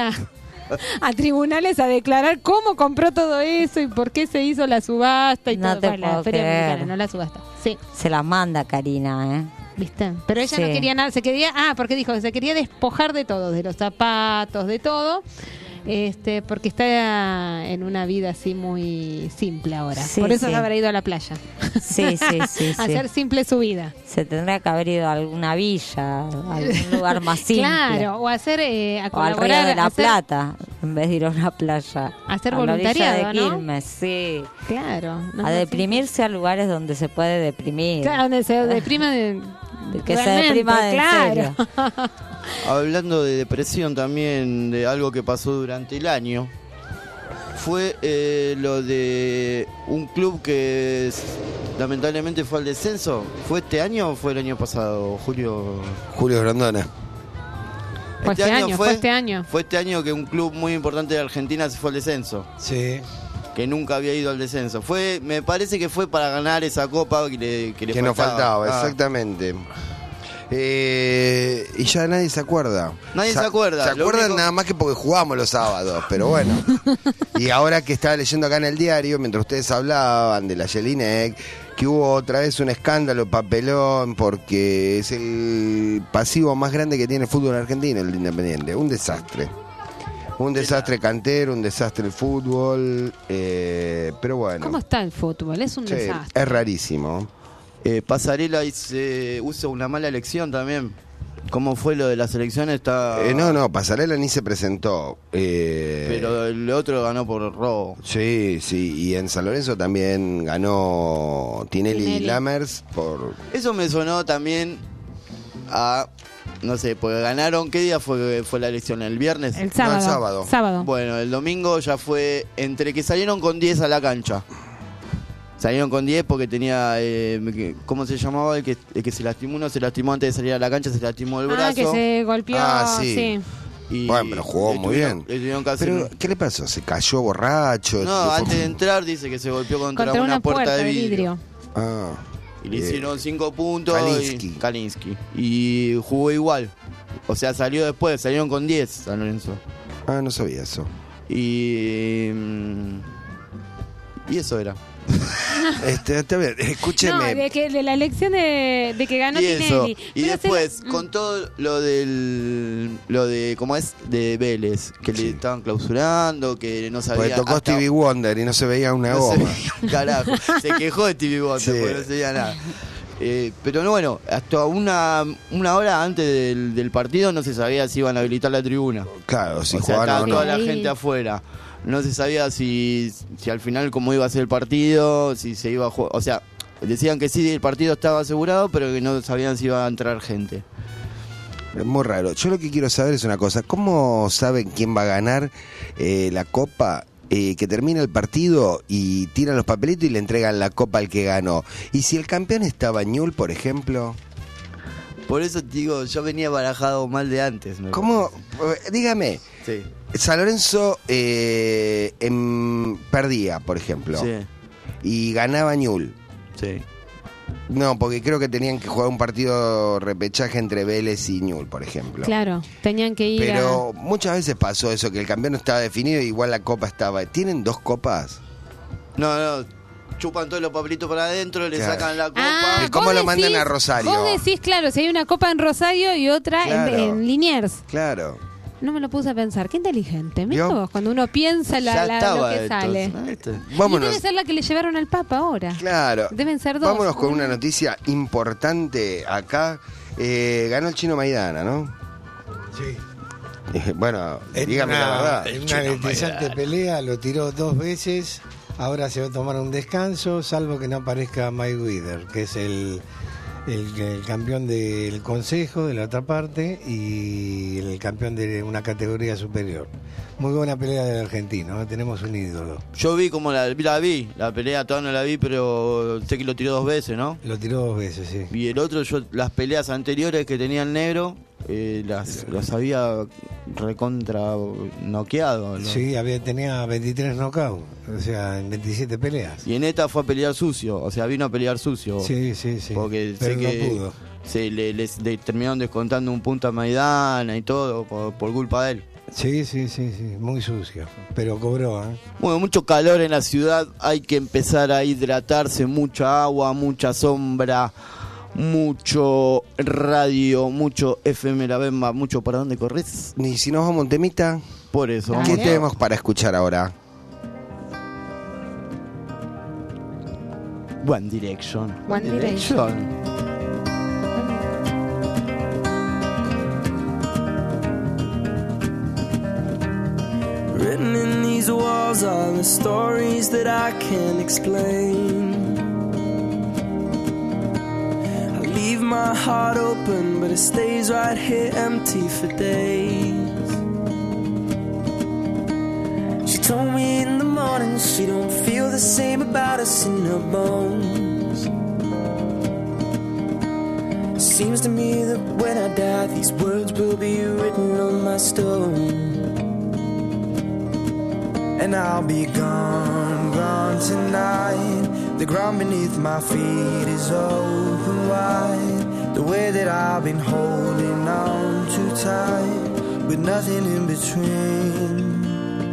a tribunales a declarar cómo compró todo eso y por qué se hizo la subasta y No todo. te Bueno, la puedo feria creer. americana, no la subasta. Sí, Se las manda Karina, ¿eh? ¿viste? Pero ella Sí. no quería nada, porque dijo que se quería despojar de todo, de los zapatos, de todo. Porque está en una vida así muy simple ahora. Sí, Por eso sí. se habrá ido a la playa. Sí. Hacer simple su vida. Se tendría que haber ido a alguna villa, a algún lugar más simple. Claro, o hacer, a O al colaborar. Río de la hacer- Plata, en vez de ir a una playa. Hacer a la orilla voluntariado, de ¿no? Quilmes, sí. Claro. no, A no, deprimirse a lugares donde se puede deprimir. Claro, donde se deprima de. Que se realmente, deprima de en claro. serio. Hablando de depresión también, de algo que pasó durante el año, fue lo de un club que lamentablemente fue al descenso. ¿Fue este año o fue el año pasado, Julio? Julio Grondona. Fue este año. Fue este año que un club muy importante de Argentina se fue al descenso. Sí. Que nunca había ido al descenso. Me parece que fue para ganar esa copa que le Nos faltaba, Ah. exactamente. Y ya nadie se acuerda. Nadie se acuerda. Se Lo acuerdan único- nada más que porque jugamos los sábados, pero bueno. Y ahora que estaba leyendo acá en el diario, mientras ustedes hablaban de la Jelinek, que hubo otra vez un escándalo, papelón, porque es el pasivo más grande que tiene el fútbol argentino, el de Independiente. Un desastre. Un desastre cantero, un desastre el fútbol, pero bueno. ¿Cómo está el fútbol? Es un Sí, desastre. es rarísimo. Pasarela usa una mala elección también. ¿Cómo fue lo de la selección? No, Pasarela ni se presentó. Pero el otro ganó por robo. Sí, y en San Lorenzo también ganó Tinelli y Lammers por... Eso me sonó también a... No sé, porque ganaron... ¿Qué día fue la elección? ¿El viernes? El sábado. No, el sábado. Bueno, el domingo ya fue entre que salieron con 10 a la cancha. Salieron con 10 porque tenía, ¿cómo se llamaba? El que se lastimó, uno se lastimó antes de salir a la cancha, se lastimó el brazo. Que se golpeó, sí. Y bueno, pero jugó muy bien. Pero, ¿qué le pasó? ¿Se cayó borracho? No, antes de entrar dice que se golpeó contra una puerta de vidrio. Y le hicieron 5 puntos. Kalinski. Y jugó igual. O sea, salió después, salieron con 10 San Lorenzo. No sabía eso. Y eso era. Escúcheme. No, de la elección de que ganó Tinelli. Y después, con todo lo de ¿cómo es? De Vélez, que le estaban clausurando, que no sabía. Porque tocó Stevie Wonder y no se veía una goma. Carajo, se quejó de Stevie Wonder porque no se veía nada. Pero no, bueno, hasta una hora antes del partido no se sabía si iban a habilitar la tribuna. Claro, si jugaban o no. Toda la gente afuera. No se sabía si al final cómo iba a ser el partido, si se iba a jugar. O sea, decían que sí, el partido estaba asegurado, pero que no sabían si iba a entrar gente. Es muy raro. Yo lo que quiero saber es una cosa. ¿Cómo saben quién va a ganar la Copa? Que termina el partido y tiran los papelitos y le entregan la Copa al que ganó. Y si el campeón estaba Ñul, por ejemplo... Por eso digo, yo venía barajado mal de antes. ¿Cómo? Dígame. Sí. San Lorenzo perdía, por ejemplo. Sí. Y ganaba Ñul. Sí. No, porque creo que tenían que jugar un partido repechaje entre Vélez y Ñul, por ejemplo. Claro, tenían que ir. Pero muchas veces pasó eso, que el campeón estaba definido y igual la copa estaba. ¿Tienen 2 copas? No. Chupan todos los papelitos para adentro, le sacan la copa. ¿Y cómo lo mandan a Rosario? Vos decís, claro, si hay una copa en Rosario y otra en Liniers. Claro. No me lo puse a pensar. Qué inteligente. Mirá vos, cuando uno piensa lo que sale. Vámonos. Y debe ser la que le llevaron al Papa ahora. Claro. Deben ser 2. Vámonos con una noticia importante acá. Ganó el Chino Maidana, ¿no? Sí. Bueno, dígame la verdad. En una electrizante pelea lo tiró 2 veces. Ahora se va a tomar un descanso, salvo que no aparezca Mike Wither, que es el campeón del consejo de la otra parte y el campeón de una categoría superior. Muy buena pelea del argentino, ¿no? Tenemos un ídolo. Yo vi como la pelea todavía no la vi, pero sé que lo tiró 2 veces, ¿no? Lo tiró 2 veces, sí. Y el otro, las peleas anteriores que tenía el negro, las había recontra noqueado, ¿no? Sí, tenía 23 knockouts, o sea, en 27 peleas. Y en esta fue a pelear sucio, o sea, vino a pelear sucio. Sí. Porque pero sé no que pudo. Le terminaron descontando un punto a Maidana y todo por culpa de él. Sí, muy sucio, pero cobró, ¿eh? Bueno, mucho calor en la ciudad, hay que empezar a hidratarse, mucha agua, mucha sombra, mucho radio, mucho FM La Bemba, mucho ¿para dónde corres? Y si nos vamos a un temita, por eso. ¿Qué tenemos para escuchar ahora? One Direction. One Direction. Written in these walls are the stories that I can't explain. I leave my heart open, but it stays right here empty for days. She told me in the morning she don't feel the same about us in her bones. Seems to me that when I die, these words will be written on my stone. And I'll be gone, gone tonight. The ground beneath my feet is open wide. The way that I've been holding on too tight, with nothing in between.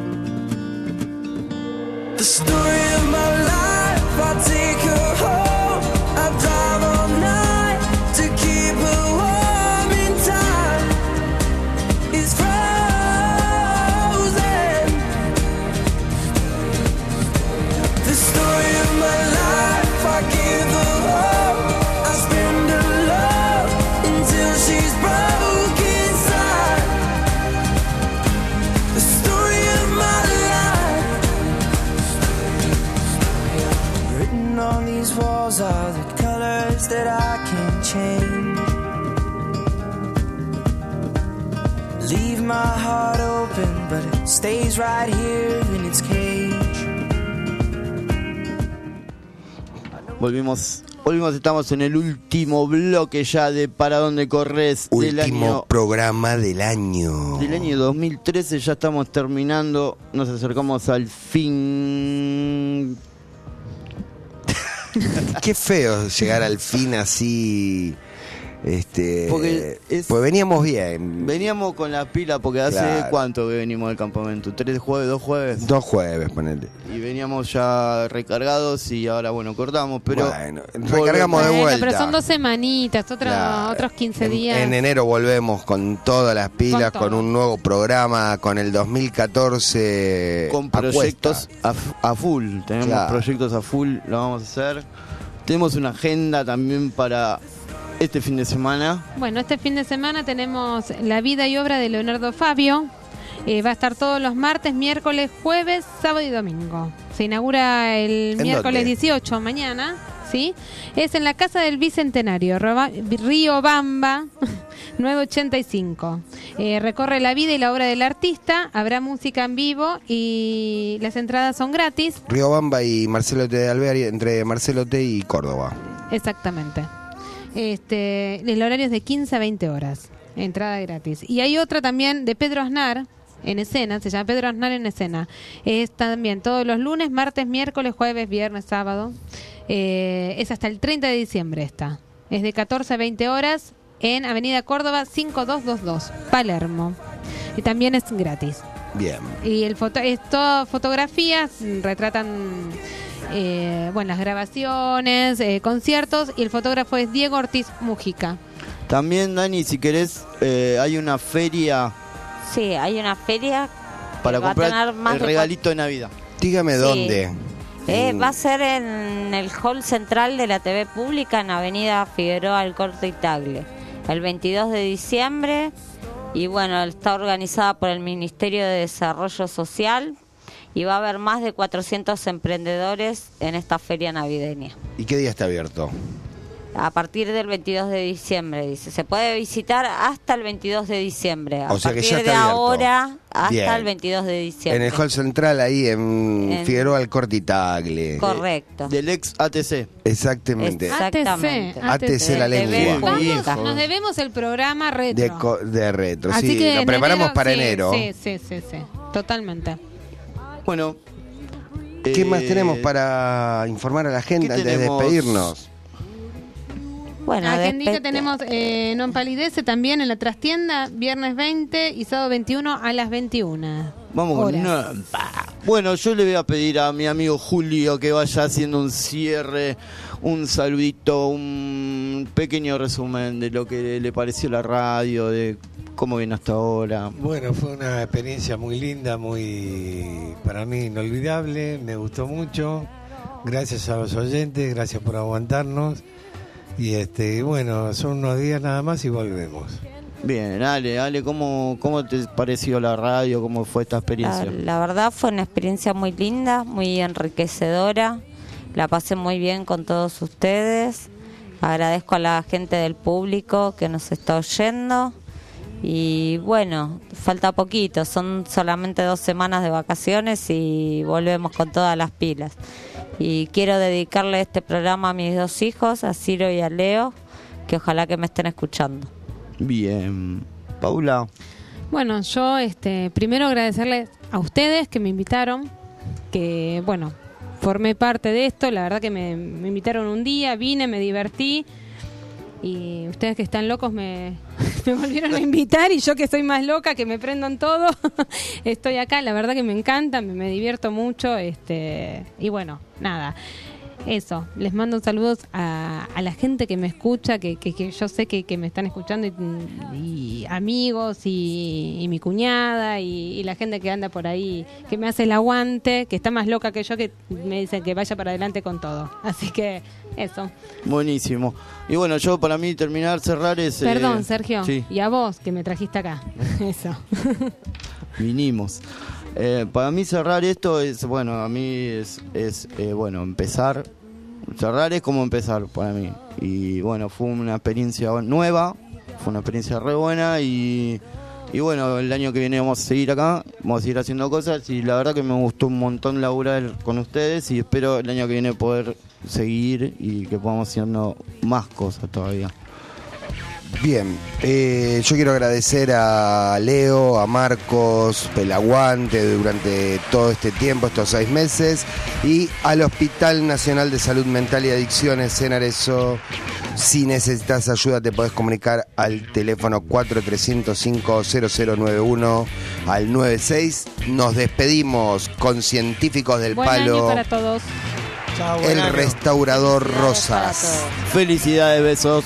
The story of my life, I take her home. I drive all night to keep her warm in time. It's frozen. The story of my life, I give her hope. I spend her love until she's broken. my heart open, but it stays right here in its cage. Volvimos, estamos en el último bloque ya de Para Dónde Corres del Último año, programa del año. del año 2013. Ya estamos terminando, nos acercamos al fin. Qué feo llegar al fin así. Porque pues veníamos bien. Veníamos con la pila porque hace Claro. ¿cuánto que venimos del campamento? ¿3 jueves, 2 jueves? 2 jueves, ponele. Y veníamos ya recargados y ahora bueno, cortamos, pero Bueno, recargamos de Bueno, vuelta. pero son 2 semanitas, Claro. otros 15 días. En enero volvemos con todas las pilas, Con con todo. un nuevo programa, con el 2014 con a proyectos cuesta. a full. Tenemos Claro. proyectos a full, lo vamos a hacer. Tenemos una agenda también para este fin de semana. Bueno, este fin de semana tenemos La vida y obra de Leonardo Fabio. Va a estar todos los martes, miércoles, jueves, sábado y domingo. Se inaugura el ¿En miércoles dónde? 18, mañana, ¿sí? Es en la Casa del Bicentenario, Río Bamba, 985. Recorre la vida y la obra del artista, habrá música en vivo y las entradas son gratis. Riobamba y Marcelo T. de Alvear, entre Marcelo T. y Córdoba. Exactamente. El horario es de 15 a 20 horas. Entrada gratis. Y hay otra también de Pedro Aznar en escena, se llama Pedro Aznar en escena. Es también todos los lunes, martes, miércoles, jueves, viernes, sábado. Es hasta el 30 de diciembre esta. Es de 14 a 20 horas en Avenida Córdoba 5222, Palermo. Y también es gratis. Bien. Y es todo fotografías, retratan las grabaciones, conciertos, y el fotógrafo es Diego Ortiz Mujica. También, Dani, si querés, hay una feria Sí, hay una feria para que va a comprar tener más el de regalito de Navidad. Dígame Sí. dónde. Va a ser en el hall central de la TV pública en Avenida Figueroa al Corte y Tagle, el 22 de diciembre. Y bueno, está organizada por el Ministerio de Desarrollo Social y va a haber más de 400 emprendedores en esta feria navideña. ¿Y qué día está abierto? A partir del 22 de diciembre, dice. Se puede visitar hasta el 22 de diciembre. A O sea que partir ya está de abierto. ahora hasta Bien. el 22 de diciembre. En el hall central, ahí en En- Figueroa al Corte y Tagle. Correcto. Del ex ATC. Exactamente. Exactamente. ATC la lengua. Nos debemos el programa retro. De retro, Así sí. que Lo en preparamos enero, para sí, enero. Sí, totalmente. Bueno. ¿Qué más tenemos para informar a la gente ¿qué antes de tenemos? despedirnos? Bueno, Agendita tenemos No Empalidece también en la trastienda, viernes 20 y sábado 21 a las 21. Vamos con horas. una... Bueno, yo le voy a pedir a mi amigo Julio que vaya haciendo un cierre, un saludito, un pequeño resumen de lo que le pareció la radio, de cómo viene hasta ahora. Bueno, fue una experiencia muy linda, muy para mí inolvidable, me gustó mucho. Gracias a los oyentes, gracias por aguantarnos. Y bueno, son unos días nada más y volvemos. Bien, Ale, ¿cómo te pareció la radio? ¿Cómo fue esta experiencia? La verdad fue una experiencia muy linda, muy enriquecedora. La pasé muy bien con todos ustedes. Agradezco a la gente del público que nos está oyendo. Y bueno, falta poquito, son solamente 2 semanas de vacaciones y volvemos con todas las pilas. Y quiero dedicarle este programa a mis 2 hijos, a Ciro y a Leo, que ojalá que me estén escuchando. Bien. Paula. Bueno, yo primero agradecerles a ustedes que me invitaron, que bueno, formé parte de esto, la verdad que me invitaron un día, vine, me divertí. Y ustedes que están locos me volvieron a invitar, y yo que soy más loca, que me prendan todo, estoy acá, la verdad que me encanta, me divierto mucho, y bueno, nada, eso, les mando saludos a la gente que me escucha, que yo sé que me están escuchando, y amigos, y mi cuñada, y la gente que anda por ahí, que me hace el aguante, que está más loca que yo, que me dicen que vaya para adelante con todo, así que eso. Buenísimo. Y bueno, yo para mí cerrar es... Perdón, Sergio. Sí. Y a vos, que me trajiste acá. Eso. Vinimos. Para mí cerrar esto es, bueno, a mí es bueno, empezar. Cerrar es como empezar para mí. Y bueno, fue una experiencia nueva, fue una experiencia re buena y Y bueno, el año que viene vamos a seguir acá, vamos a seguir haciendo cosas y la verdad que me gustó un montón laburar con ustedes y espero el año que viene poder seguir y que podamos haciendo más cosas todavía. Bien, yo quiero agradecer a Leo, a Marcos, Pelaguante durante todo este tiempo, estos 6 meses, y al Hospital Nacional de Salud Mental y Adicciones en Arezzo. Si necesitas ayuda te podés comunicar al teléfono 4305-0091 al 96. Nos despedimos con Científicos del Buen Palo. año para todos. Chao, buen El año. Restaurador Rosas. Felicidades, besos.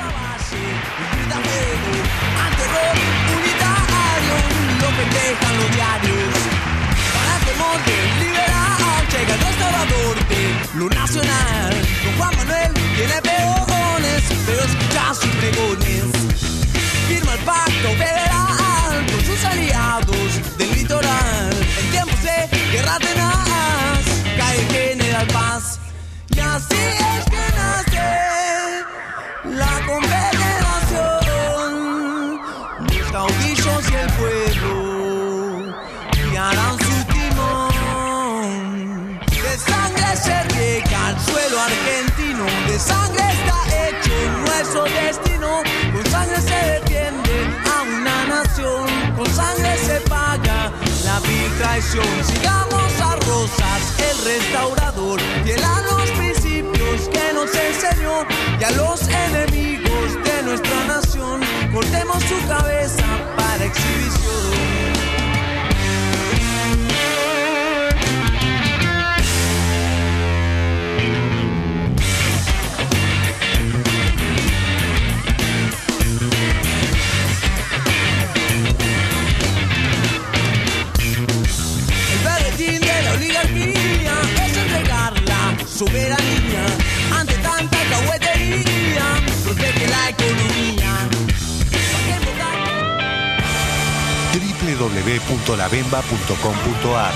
Unitario, lo festejan los diarios. Para que monte liberal, llega el restaurador de lo nacional. Don Juan Manuel tiene peones, pero escucha sus pregones. Firma el pacto federal con sus aliados del litoral. En tiempos de guerra tenaz, cae el General Paz. Y así es que nace la confederación. Los caudillos y el pueblo guiarán su timón. De sangre se riega el suelo argentino, de sangre está hecho nuestro destino. Con sangre se defiende a una nación, con sangre se paga la vil traición. Sigamos a Rosas, el restaurador, fiel a los principios que nos enseñó, y a los enemigos de nuestra nación cortemos su cabeza para exhibición. El berretín de la oligarquía es entregar la soberanía ante tanta cahuetería. Protege la economía. www.labemba.com.ar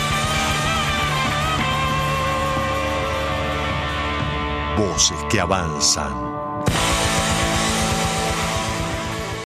Voces que avanzan.